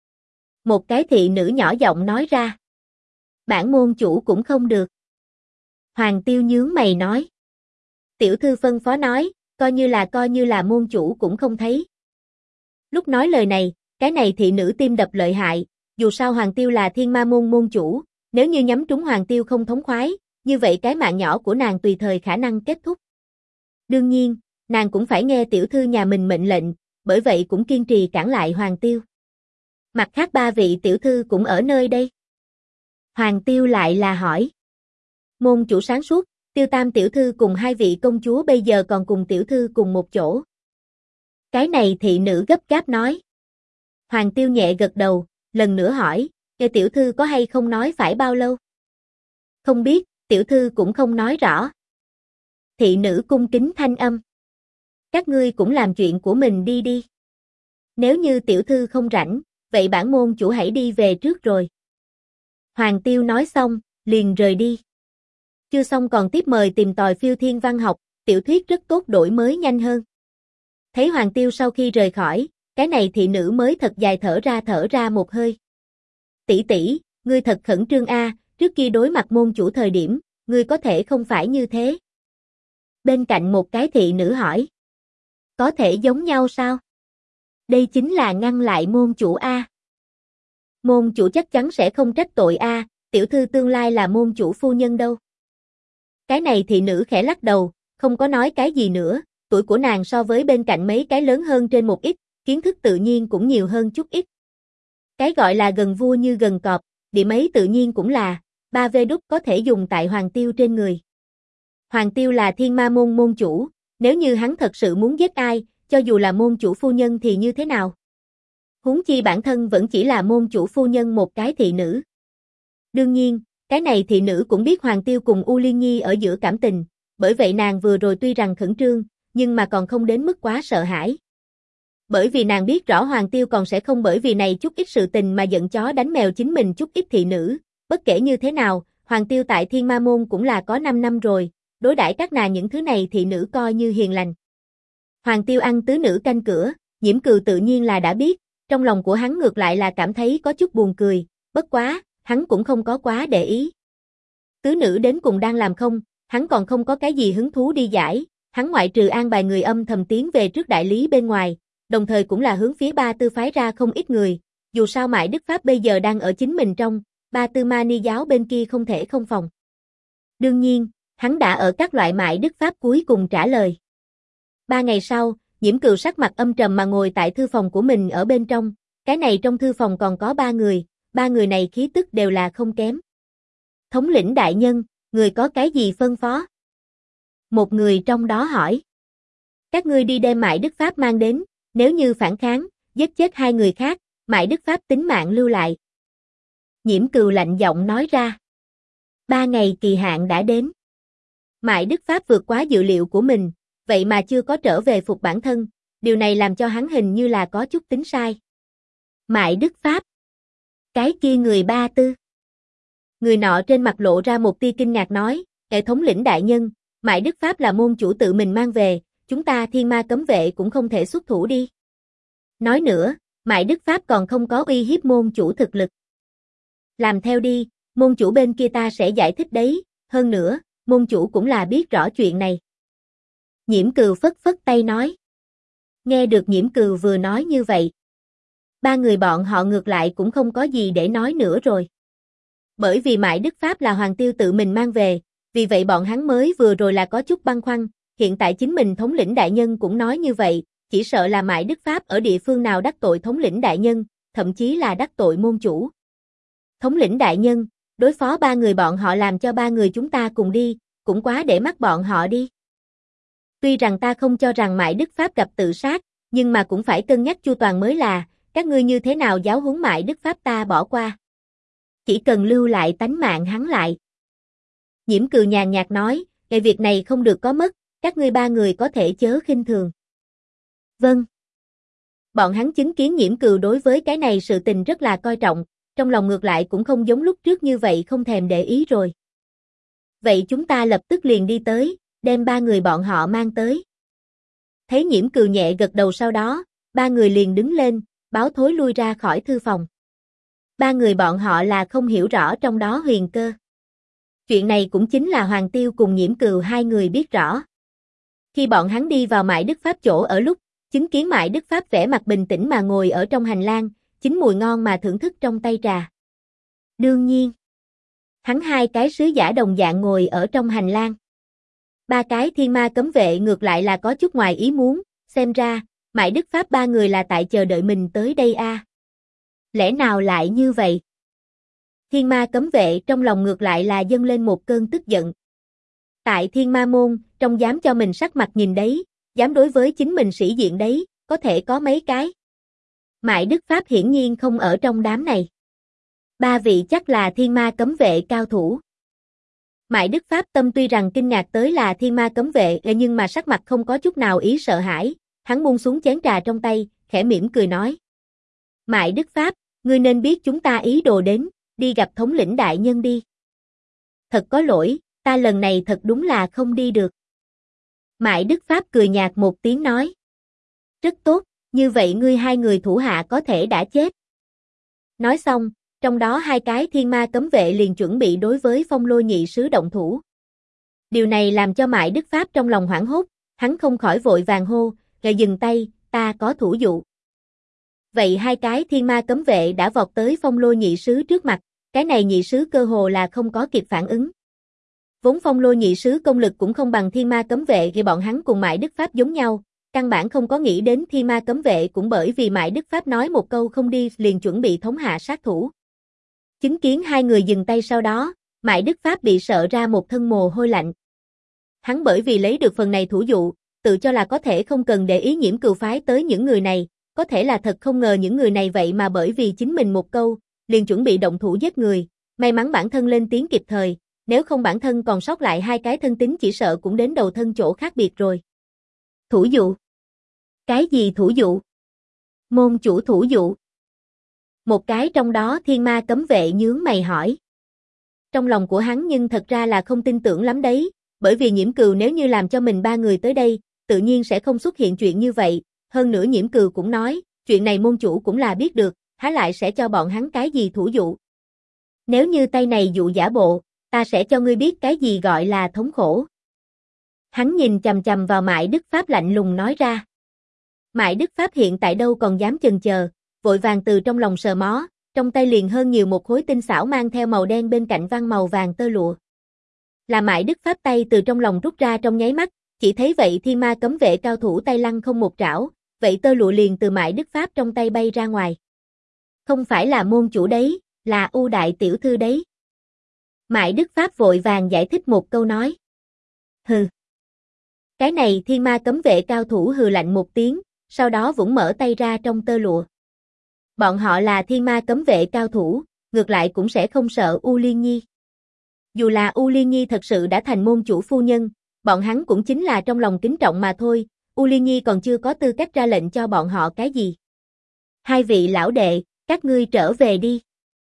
Một cái thị nữ nhỏ giọng nói ra. Bản môn chủ cũng không được. Hoàng Tiêu nhướng mày nói. Tiểu thư phân phó nói, coi như là môn chủ cũng không thấy. Lúc nói lời này, cái này thị nữ tim đập lợi hại, dù sao Hoàng Tiêu là Thiên Ma Môn môn chủ, nếu như nhắm trúng Hoàng Tiêu không thống khoái, như vậy cái mạng nhỏ của nàng tùy thời khả năng kết thúc. Đương nhiên, nàng cũng phải nghe tiểu thư nhà mình mệnh lệnh, bởi vậy cũng kiên trì cản lại Hoàng Tiêu. Mặt khác 3 vị tiểu thư cũng ở nơi đây. Hoàng Tiêu lại là hỏi. Môn chủ sáng suốt, Tiêu Tam tiểu thư cùng 2 vị công chúa bây giờ còn cùng tiểu thư cùng một chỗ. Cái này thị nữ gấp gáp nói. Hoàng Tiêu nhẹ gật đầu, lần nữa hỏi, tiểu thư có hay không nói phải bao lâu? Không biết, tiểu thư cũng không nói rõ. Thị nữ cung kính thanh âm. Các ngươi cũng làm chuyện của mình đi đi. Nếu như tiểu thư không rảnh, vậy bản môn chủ hãy đi về trước rồi. Hoàng Tiêu nói xong, liền rời đi. Chưa xong còn tiếp mời tìm tòi phiêu thiên văn học, tiểu thuyết rất tốt đổi mới nhanh hơn. Thấy Hoàng Tiêu sau khi rời khỏi, cái này thị nữ mới thật dài thở ra một hơi. Tỷ tỷ, ngươi thật khẩn trương a, trước kia đối mặt môn chủ thời điểm, ngươi có thể không phải như thế. Bên cạnh một cái thị nữ hỏi. Có thể giống nhau sao? Đây chính là ngăn lại môn chủ a. Môn chủ chắc chắn sẽ không trách tội a, tiểu thư tương lai là môn chủ phu nhân đâu. Cái này thị nữ khẽ lắc đầu, không có nói cái gì nữa, tuổi của nàng so với bên cạnh mấy cái lớn hơn trên một ít, kiến thức tự nhiên cũng nhiều hơn chút ít. Cái gọi là gần vua như gần cọp, điểm ấy tự nhiên cũng là, 3V đúc có thể dùng tại Hoàng Tiêu trên người. Hoàng Tiêu là Thiên Ma môn môn chủ, nếu như hắn thật sự muốn giết ai, cho dù là môn chủ phu nhân thì như thế nào? Huống chi bản thân vẫn chỉ là môn chủ phu nhân một cái thị nữ. Đương nhiên, cái này thị nữ cũng biết Hoàng Tiêu cùng U Liên Nhi ở giữa cảm tình, bởi vậy nàng vừa rồi tuy rằng khẩn trương, nhưng mà còn không đến mức quá sợ hãi. Bởi vì nàng biết rõ Hoàng Tiêu còn sẽ không bởi vì này chút ít sự tình mà giận chó đánh mèo chính mình chút ít thị nữ, bất kể như thế nào, Hoàng Tiêu tại Thiên Ma môn cũng là có 5 năm rồi, đối đãi các nàng những thứ này thị nữ coi như hiền lành. Hoàng Tiêu ăn tứ nữ canh cửa, Nhiễm Cừu tự nhiên là đã biết, trong lòng của hắn ngược lại là cảm thấy có chút buồn cười, bất quá, hắn cũng không có quá để ý. Tứ nữ đến cùng đang làm không, hắn còn không có cái gì hứng thú đi giải, hắn ngoại trừ an bài người âm thầm tiến về trước đại lý bên ngoài, đồng thời cũng là hướng phía Ba Tư phái ra không ít người, dù sao Mại Đức Pháp bây giờ đang ở chính mình trong, Ba Tư Ma Ni giáo bên kia không thể không phòng. Đương nhiên, hắn đã ở các loại Mại Đức Pháp cuối cùng trả lời. 3 ngày sau, Nhiễm Cừu sắc mặt âm trầm mà ngồi tại thư phòng của mình ở bên trong, cái này trong thư phòng còn có 3 người, 3 người này khí tức đều là không kém. Thống lĩnh đại nhân, người có cái gì phân phó? Một người trong đó hỏi. Các ngươi đi đem Mại Đức Pháp mang đến, nếu như phản kháng, giết chết 2 người khác, Mại Đức Pháp tính mạng lưu lại. Nhiễm Cừu lạnh giọng nói ra. 3 ngày kỳ hạn đã đến. Mại Đức Pháp vượt quá dự liệu của mình, vậy mà chưa có trở về phục bản thân, điều này làm cho hắn hình như là có chút tính sai. Mại Đức Pháp. Cái kia người Ba Tư. Người nọ trên mặt lộ ra một tia kinh ngạc nói, hệ thống lĩnh đại nhân, Mại Đức Pháp là môn chủ tự mình mang về, chúng ta Thiên Ma cấm vệ cũng không thể xuất thủ đi. Nói nữa, Mại Đức Pháp còn không có uy hiếp môn chủ thực lực. Làm theo đi, môn chủ bên kia ta sẽ giải thích đấy, hơn nữa, môn chủ cũng là biết rõ chuyện này. Nhiễm Cừu phất phất tay nói. Nghe được Nhiễm Cừu vừa nói như vậy. 3 người bọn họ ngược lại cũng không có gì để nói nữa rồi. Bởi vì Mại Đức Pháp là Hoàng Tiêu tự mình mang về, vì vậy bọn hắn mới vừa rồi là có chút băn khoăn, hiện tại chính mình thống lĩnh đại nhân cũng nói như vậy, chỉ sợ là Mại Đức Pháp ở địa phương nào đắc tội thống lĩnh đại nhân, thậm chí là đắc tội môn chủ. Thống lĩnh đại nhân, đối phó 3 người bọn họ làm cho 3 người chúng ta cùng đi, cũng quá để mắt bọn họ đi. Tuy rằng ta không cho rằng Mại Đức Pháp gặp tự sát, nhưng mà cũng phải cân nhắc chu toàn mới là, các ngươi như thế nào giáo huấn Mại Đức Pháp ta bỏ qua. Chỉ cần lưu lại tánh mạng hắn lại. Nhiễm Cừu nhàn nhạt nói, cái việc này không được có mất, các ngươi 3 người có thể chớ khinh thường. Vâng. Bọn hắn chứng kiến Nhiễm Cừu đối với cái này sự tình rất là coi trọng, trong lòng ngược lại cũng không giống lúc trước như vậy không thèm để ý rồi. Vậy chúng ta lập tức liền đi tới, đem 3 người bọn họ mang tới. Thấy Nhiễm Cừu nhẹ gật đầu sau đó, 3 người liền đứng lên, báo thối lui ra khỏi thư phòng. 3 người bọn họ là không hiểu rõ trong đó huyền cơ. Chuyện này cũng chính là Hoàng Tiêu cùng Nhiễm Cừu 2 người biết rõ. Khi bọn hắn đi vào Mại Đức Pháp chỗ ở lúc, chứng kiến Mại Đức Pháp vẻ mặt bình tĩnh mà ngồi ở trong hành lang, chính mùi ngon mà thưởng thức trong tay trà. Đương nhiên, hắn 2 cái sứ giả đồng dạng ngồi ở trong hành lang. 3 cái Thiên Ma cấm vệ ngược lại là có chút ngoài ý muốn, xem ra, Mại Đức Pháp 3 người là tại chờ đợi mình tới đây a. Lẽ nào lại như vậy? Thiên Ma cấm vệ trong lòng ngược lại là dâng lên một cơn tức giận. Tại Thiên Ma môn, trong dám cho mình sắc mặt nhìn đấy, dám đối với chính mình sĩ diện đấy, có thể có mấy cái. Mại Đức Pháp hiển nhiên không ở trong đám này. 3 vị chắc là Thiên Ma cấm vệ cao thủ. Mại Đức Pháp tâm tuy rằng kinh ngạc tới là Thiên Ma cấm vệ nhưng mà sắc mặt không có chút nào ý sợ hãi, hắn buông xuống chén trà trong tay, khẽ mỉm cười nói. Mại Đức Pháp, ngươi nên biết chúng ta ý đồ đến, đi gặp thống lĩnh đại nhân đi. Thật có lỗi, ta lần này thật đúng là không đi được. Mại Đức Pháp cười nhạt một tiếng nói. Rất tốt, như vậy ngươi 2 người thủ hạ có thể đã chết. Nói xong, trong đó 2 cái Thiên Ma cấm vệ liền chuẩn bị đối với Phong Lôi nhị sứ động thủ. Điều này làm cho Mại Đức Pháp trong lòng hoảng hốt, hắn không khỏi vội vàng hô, dừng tay, ta có thủ dụ. Vậy hai cái thiên ma cấm vệ đã vọt tới Phong Lôi nhị sứ trước mặt, cái này nhị sứ cơ hồ là không có kịp phản ứng. Vốn Phong Lôi nhị sứ công lực cũng không bằng thiên ma cấm vệ vì bọn hắn cùng Mại Đức Pháp giống nhau, căn bản không có nghĩ đến thiên ma cấm vệ cũng bởi vì Mại Đức Pháp nói một câu không đi liền chuẩn bị thống hạ sát thủ. Chứng kiến hai người dừng tay sau đó, Mại Đức Pháp bị sợ ra một thân mồ hôi lạnh. Hắn bởi vì lấy được phần này thủ dụ, tự cho là có thể không cần để ý Nhiễm Cừu phái tới những người này, có thể là thật không ngờ những người này vậy mà bởi vì chính mình một câu, liền chuẩn bị động thủ giết người, may mắn bản thân lên tiếng kịp thời, nếu không bản thân còn sót lại hai cái thân tín chỉ sợ cũng đến đầu thân chỗ khác biệt rồi. Thủ dụ? Cái gì thủ dụ? Môn chủ thủ dụ. Một cái trong đó thiên ma cấm vệ nhướng mày hỏi. Trong lòng của hắn nhưng thật ra là không tin tưởng lắm đấy, bởi vì Nhiễm Cừu nếu như làm cho mình ba người tới đây, tự nhiên sẽ không xuất hiện chuyện như vậy, hơn nữa Nhiễm Cừu cũng nói, chuyện này môn chủ cũng là biết được, há lại sẽ cho bọn hắn cái gì thủ dụ. Nếu như tay này dụ giả bộ, ta sẽ cho ngươi biết cái gì gọi là thống khổ. Hắn nhìn chằm chằm vào Mại Đức Pháp lạnh lùng nói ra. Mại Đức Pháp hiện tại đâu còn dám chần chờ, vội vàng từ trong lòng sờ mó, trong tay liền hơn nhiều một khối tinh xảo mang theo màu đen bên cạnh văn màu vàng tơ lụa. Là Mại Đức Pháp tay từ trong lòng rút ra trong nháy mắt, chỉ thấy vậy thiên ma cấm vệ cao thủ tay lăng không một trảo, vậy tơ lụa liền từ Mại Đức Pháp trong tay bay ra ngoài. Không phải là môn chủ đấy, là U đại tiểu thư đấy. Mại Đức Pháp vội vàng giải thích một câu nói. Hừ. Cái này thiên ma cấm vệ cao thủ hừ lạnh một tiếng, sau đó vũng mở tay ra trong tơ lụa. Bọn họ là thiên ma cấm vệ cao thủ, ngược lại cũng sẽ không sợ U Liên Nhi. Dù là U Liên Nhi thật sự đã thành môn chủ phu nhân, bọn hắn cũng chính là trong lòng kính trọng mà thôi, U Liên Nhi còn chưa có tư cách ra lệnh cho bọn họ cái gì. Hai vị lão đệ, các ngươi trở về đi.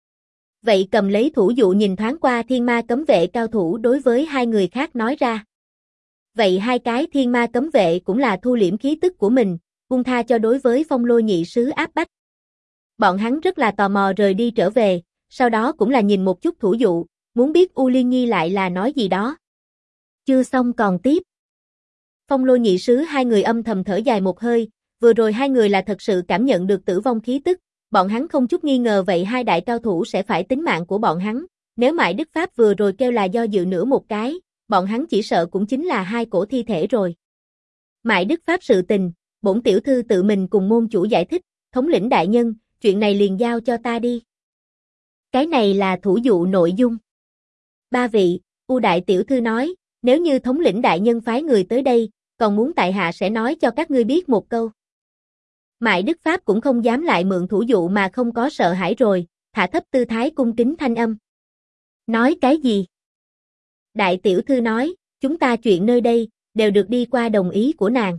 Vậy cầm lấy thủ dụ nhìn thoáng qua thiên ma cấm vệ cao thủ đối với hai người khác nói ra. Vậy hai cái thiên ma cấm vệ cũng là thu liễm khí tức của mình, buông tha cho đối với Phong Lôi nhị sứ áp bách. Bọn hắn rất là tò mò rời đi trở về, sau đó cũng là nhìn một chút thủ dụ, muốn biết U Liên Nhi lại là nói gì đó. Chưa xong còn tiếp. Phong Lôi nhị sứ hai người âm thầm thở dài một hơi, vừa rồi hai người là thật sự cảm nhận được tử vong khí tức, bọn hắn không chút nghi ngờ vậy hai đại cao thủ sẽ phải tính mạng của bọn hắn, nếu Mại Đức Pháp vừa rồi kêu là do dự nữa một cái, bọn hắn chỉ sợ cũng chính là hai cổ thi thể rồi. Mại Đức Pháp sự tình, bổn tiểu thư tự mình cùng môn chủ giải thích, thống lĩnh đại nhân, chuyện này liền giao cho ta đi. Cái này là thủ dụ nội dung. Ba vị, U đại tiểu thư nói, nếu như thống lĩnh đại nhân phái người tới đây, còn muốn tại hạ sẽ nói cho các ngươi biết một câu. Mại Đức Pháp cũng không dám lại mượn thủ dụ mà không có sợ hãi rồi, thả thấp tư thái cung kính thanh âm. Nói cái gì? Đại tiểu thư nói, chúng ta chuyện nơi đây, đều được đi qua đồng ý của nàng.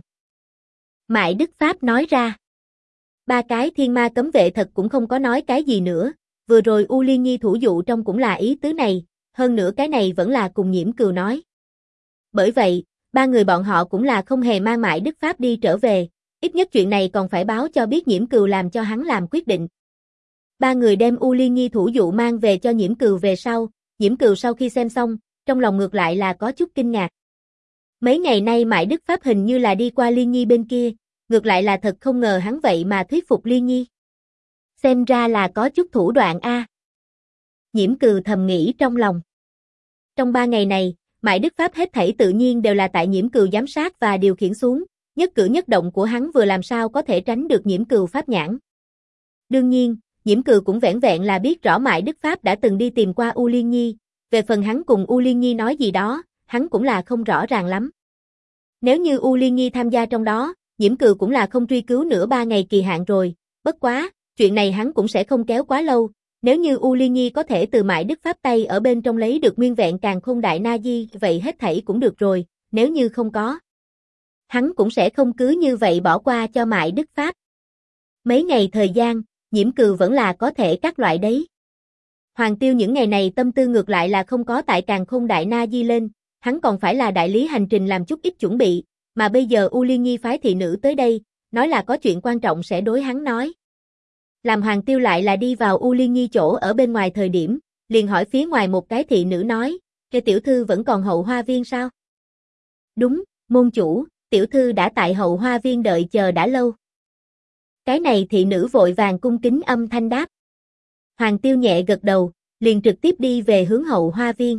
Mại Đức Pháp nói ra. Ba cái thiên ma cấm vệ thật cũng không có nói cái gì nữa, vừa rồi U Liên Nhi thủ dụ trong cũng là ý tứ này, hơn nữa cái này vẫn là cùng Nhiễm Cừu nói. Bởi vậy, ba người bọn họ cũng là không hề mang Mại Đức Pháp đi trở về, ít nhất chuyện này còn phải báo cho biết Nhiễm Cừu làm cho hắn làm quyết định. Ba người đem U Liên Nhi thủ dụ mang về cho Nhiễm Cừu về sau, Nhiễm Cừu sau khi xem xong, trong lòng ngược lại là có chút kinh ngạc. Mấy ngày nay Mại Đức Pháp hình như là đi qua Liên Nhi bên kia, ngược lại là thật không ngờ hắn vậy mà thuyết phục Liên Nhi. Xem ra là có chút thủ đoạn a. Nhiễm Cừu thầm nghĩ trong lòng. Trong 3 ngày này, Mại Đức Pháp hết thảy tự nhiên đều là tại Nhiễm Cừu giám sát và điều khiển xuống, nhất cử nhất động của hắn vừa làm sao có thể tránh được Nhiễm Cừu pháp nhãn. Đương nhiên, Nhiễm Cừu cũng vẻn vẹn là biết rõ Mại Đức Pháp đã từng đi tìm qua U Liên Nhi, về phần hắn cùng U Liên Nhi nói gì đó, hắn cũng là không rõ ràng lắm. Nếu như U Liên Nhi tham gia trong đó, Nhiễm Cừu cũng là không truy cứu nữa 3 ngày kỳ hạn rồi, bất quá, chuyện này hắn cũng sẽ không kéo quá lâu, nếu như U Liên Nhi có thể từ Mại Đức Pháp tay ở bên trong lấy được nguyên vẹn càn khôn đại na di, vậy hết thảy cũng được rồi, nếu như không có, hắn cũng sẽ không cứ như vậy bỏ qua cho Mại Đức Pháp. Mấy ngày thời gian, Nhiễm Cừu vẫn là có thể các loại đấy. Hoàng Tiêu những ngày này tâm tư ngược lại là không có tại càn khôn đại na di lên, hắn còn phải là đại lý hành trình làm chút ít chuẩn bị, mà bây giờ U Liên Nhi phái thị nữ tới đây, nói là có chuyện quan trọng sẽ đối hắn nói. Làm Hoàng Tiêu lại là đi vào U Liên Nhi chỗ ở bên ngoài thời điểm, liền hỏi phía ngoài một cái thị nữ nói, "Cái tiểu thư vẫn còn hậu hoa viên sao?" "Đúng, môn chủ, tiểu thư đã tại hậu hoa viên đợi chờ đã lâu." Cái này thị nữ vội vàng cung kính âm thanh đáp. Hoàng Tiêu nhẹ gật đầu, liền trực tiếp đi về hướng hậu hoa viên.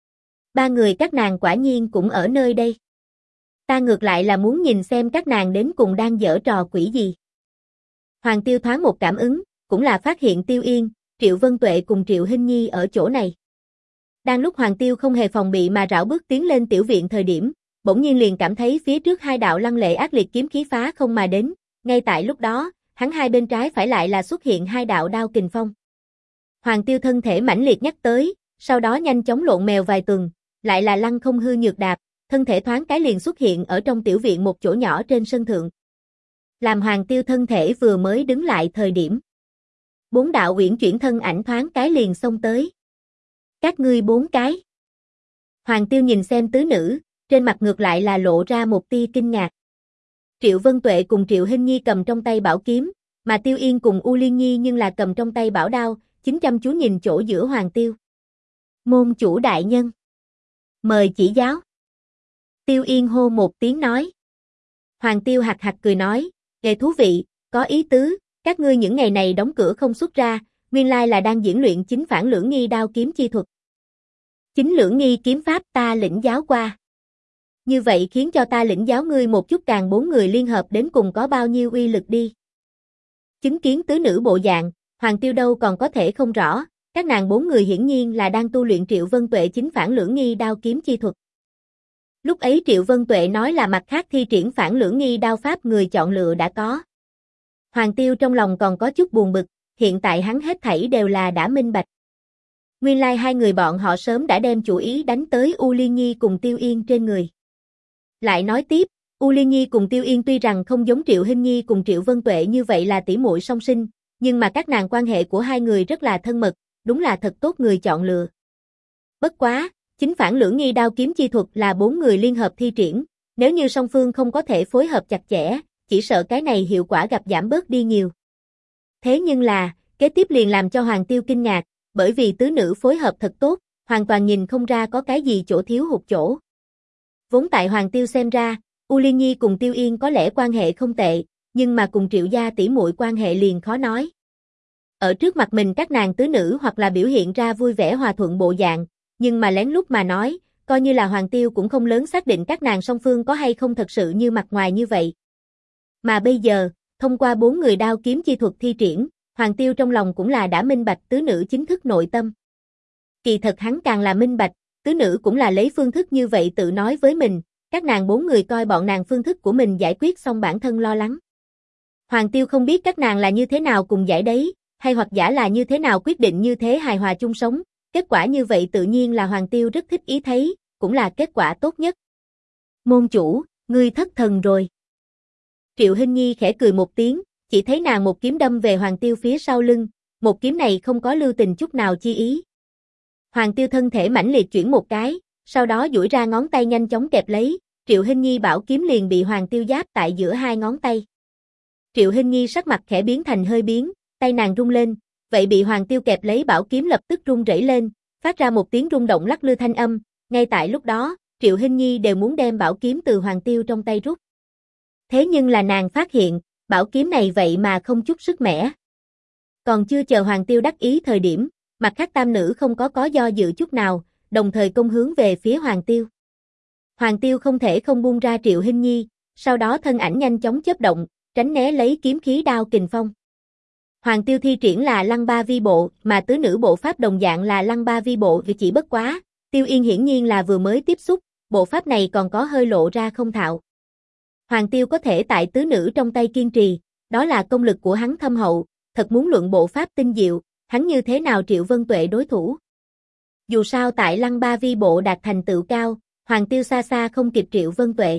Ba người các nàng quả nhiên cũng ở nơi đây. Ta ngược lại là muốn nhìn xem các nàng đến cùng đang giở trò quỷ gì. Hoàng Tiêu thoáng một cảm ứng, cũng là phát hiện Tiêu Yên, Triệu Vân Tuệ cùng Triệu Hinh Nhi ở chỗ này. Đang lúc Hoàng Tiêu không hề phòng bị mà rảo bước tiến lên tiểu viện thời điểm, bỗng nhiên liền cảm thấy phía trước hai đạo lăng lệ ác liệt kiếm khí phá không mà đến, ngay tại lúc đó, hắn hai bên trái phải lại là xuất hiện hai đạo đao kình phong. Hoàng Tiêu thân thể mãnh liệt nhắc tới, sau đó nhanh chóng lộn mèo vài tuần, lại là lăng không hư nhược đạp, thân thể thoáng cái liền xuất hiện ở trong tiểu viện một chỗ nhỏ trên sân thượng. Làm Hoàng Tiêu thân thể vừa mới đứng lại thời điểm, bốn đạo uyển chuyển thân ảnh thoáng cái liền xông tới. Các ngươi bốn cái. Hoàng Tiêu nhìn xem tứ nữ, trên mặt ngược lại là lộ ra một tia kinh ngạc. Triệu Vân Tuệ cùng Triệu Hinh Nhi cầm trong tay bảo kiếm, mà Tiêu Yên cùng U Liên Nhi nhưng là cầm trong tay bảo đao, chính chăm chú nhìn chỗ giữa Hoàng Tiêu. Môn chủ đại nhân, mời chỉ giáo. Tiêu Yên hô một tiếng nói. Hoàng Tiêu hạc hạc cười nói, nghe thú vị, có ý tứ, các ngươi những ngày này đóng cửa không xuất ra, nguyên lai là đang diễn luyện chính phản lưỡng nghi đao kiếm chi thuật. Chính lưỡng nghi kiếm pháp ta lĩnh giáo qua. Như vậy khiến cho ta lĩnh giáo ngươi một chút càng bốn người liên hợp đến cùng có bao nhiêu uy lực đi. Chứng kiến tứ nữ bộ dạng, Hoàng Tiêu đâu còn có thể không rõ, các nàng bốn người hiển nhiên là đang tu luyện Triệu Vân Tuệ chính phản lưỡng nghi đao kiếm chi thuật. Lúc ấy Triệu Vân Tuệ nói là mặt khác thi triển phản lưỡng nghi đao pháp người chọn lựa đã có. Hoàng Tiêu trong lòng còn có chút buồn bực, hiện tại hắn hết thảy đều là đã minh bạch. Nguyên lai hai người bọn họ sớm đã đem chủ ý đánh tới U Liên Nhi cùng Tiêu Yên trên người. Lại nói tiếp, U Liên Nhi cùng Tiêu Yên tuy rằng không giống Triệu Hinh Nhi cùng Triệu Vân Tuệ như vậy là tỷ muội song sinh, nhưng mà các nàng quan hệ của hai người rất là thân mật, đúng là thật tốt người chọn lựa. Bất quá, chính phản lưỡng nghi đao kiếm chi thuật là bốn người liên hợp thi triển, nếu như song phương không có thể phối hợp chặt chẽ, chỉ sợ cái này hiệu quả gặp giảm bớt đi nhiều. Thế nhưng là, kế tiếp liền làm cho Hoàng Tiêu kinh ngạc, bởi vì tứ nữ phối hợp thật tốt, hoàn toàn nhìn không ra có cái gì chỗ thiếu hụt chỗ. Vốn tại Hoàng Tiêu xem ra, U Liên Nhi cùng Tiêu Yên có lẽ quan hệ không tệ, nhưng mà cùng Triệu gia tỷ muội quan hệ liền khó nói. Ở trước mặt mình các nàng tứ nữ hoặc là biểu hiện ra vui vẻ hòa thuận bộ dạng, nhưng mà lén lút mà nói, coi như là Hoàng Tiêu cũng không lớn xác định các nàng song phương có hay không thật sự như mặt ngoài như vậy. Mà bây giờ, thông qua bốn người đao kiếm chi thuật thi triển, Hoàng Tiêu trong lòng cũng là đã minh bạch tứ nữ chính thức nội tâm. Kỳ thật hắn càng là minh bạch, tứ nữ cũng là lấy phương thức như vậy tự nói với mình, các nàng bốn người coi bọn nàng phương thức của mình giải quyết xong bản thân lo lắng. Hoàng Tiêu không biết các nàng là như thế nào cùng giải đấy, hay hoặc giả là như thế nào quyết định như thế hài hòa chung sống, kết quả như vậy tự nhiên là Hoàng Tiêu rất thích ý thấy, cũng là kết quả tốt nhất. Môn chủ, ngươi thất thần rồi. Triệu Hinh Nhi khẽ cười một tiếng, chỉ thấy nàng một kiếm đâm về Hoàng Tiêu phía sau lưng, một kiếm này không có lưu tình chút nào chi ý. Hoàng Tiêu thân thể mãnh liệt chuyển một cái, sau đó duỗi ra ngón tay nhanh chóng kẹp lấy, Triệu Hinh Nhi bảo kiếm liền bị Hoàng Tiêu giáp tại giữa hai ngón tay. Triệu Hinh Nhi sắc mặt khẽ biến thành hơi biến, tay nàng rung lên, vậy bị Hoàng Tiêu kẹp lấy bảo kiếm lập tức rung rẩy lên, phát ra một tiếng rung động lắc lư thanh âm, ngay tại lúc đó, Triệu Hinh Nhi đều muốn đem bảo kiếm từ Hoàng Tiêu trong tay rút. Thế nhưng là nàng phát hiện, bảo kiếm này vậy mà không chút sức mẻ. Còn chưa chờ Hoàng Tiêu đắc ý thời điểm, mặt khác tam nữ không có do dự chút nào, đồng thời công hướng về phía Hoàng Tiêu. Hoàng Tiêu không thể không buông ra Triệu Hinh Nhi, sau đó thân ảnh nhanh chóng chớp động, tránh né lấy kiếm khí đao kình phong. Hoàng Tiêu thi triển là Lăng Ba Vi Bộ, mà tứ nữ bộ pháp đồng dạng là Lăng Ba Vi Bộ, vì chỉ bất quá, Tiêu Yên hiển nhiên là vừa mới tiếp xúc, bộ pháp này còn có hơi lộ ra không thạo. Hoàng Tiêu có thể tại tứ nữ trong tay kiên trì, đó là công lực của hắn thâm hậu, thật muốn luận bộ pháp tinh diệu, hắn như thế nào Triệu Vân Tuệ đối thủ. Dù sao tại Lăng Ba Vi Bộ đạt thành tựu cao, Hoàng Tiêu xa xa không kịp Triệu Vân Tuệ.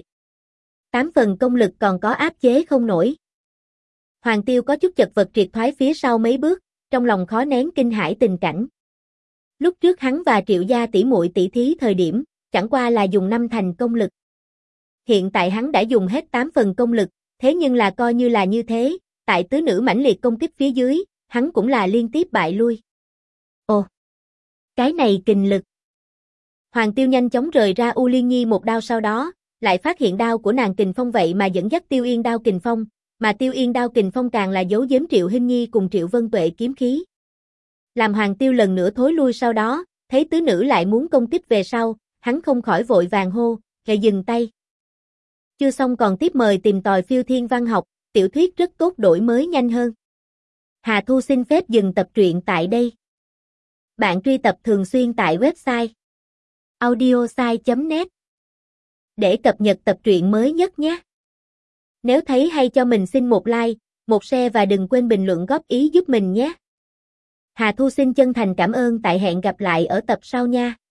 8 phần công lực còn có áp chế không nổi. Hoàng Tiêu có chút chật vật triệt thoái phía sau mấy bước, trong lòng khó nén kinh hãi tình cảnh. Lúc trước hắn và Triệu gia tỷ muội tỷ thí thời điểm, chẳng qua là dùng 5 thành công lực. Hiện tại hắn đã dùng hết 8 phần công lực, thế nhưng là coi như là như thế, tại tứ nữ mãnh liệt công kích phía dưới, hắn cũng là liên tiếp bại lui. Ồ, cái này kình lực. Hoàng Tiêu nhanh chóng rời ra U Liên Nhi một đao sau đó, lại phát hiện đao của nàng kình phong vậy mà dẫn dắt Tiêu Yên đao kình phong, mà Tiêu Yên đao kình phong càng là giấu giếm Triệu Hinh Nhi cùng Triệu Vân Tuệ kiếm khí. Làm Hoàng Tiêu lần nữa thối lui sau đó, thấy tứ nữ lại muốn công kích về sau, hắn không khỏi vội vàng hô, "Kệ dừng tay." Chưa xong còn tiếp mời tìm tòi Phiêu Thiên Văn Học, tiểu thuyết rất tốt đổi mới nhanh hơn. Hà Thu xin phép dừng tập truyện tại đây. Bạn truy cập thường xuyên tại website audiosai.net để cập nhật tập truyện mới nhất nhé. Nếu thấy hay cho mình xin một like, một share và đừng quên bình luận góp ý giúp mình nhé. Hà Thu xin chân thành cảm ơn, tại hẹn gặp lại ở tập sau nha.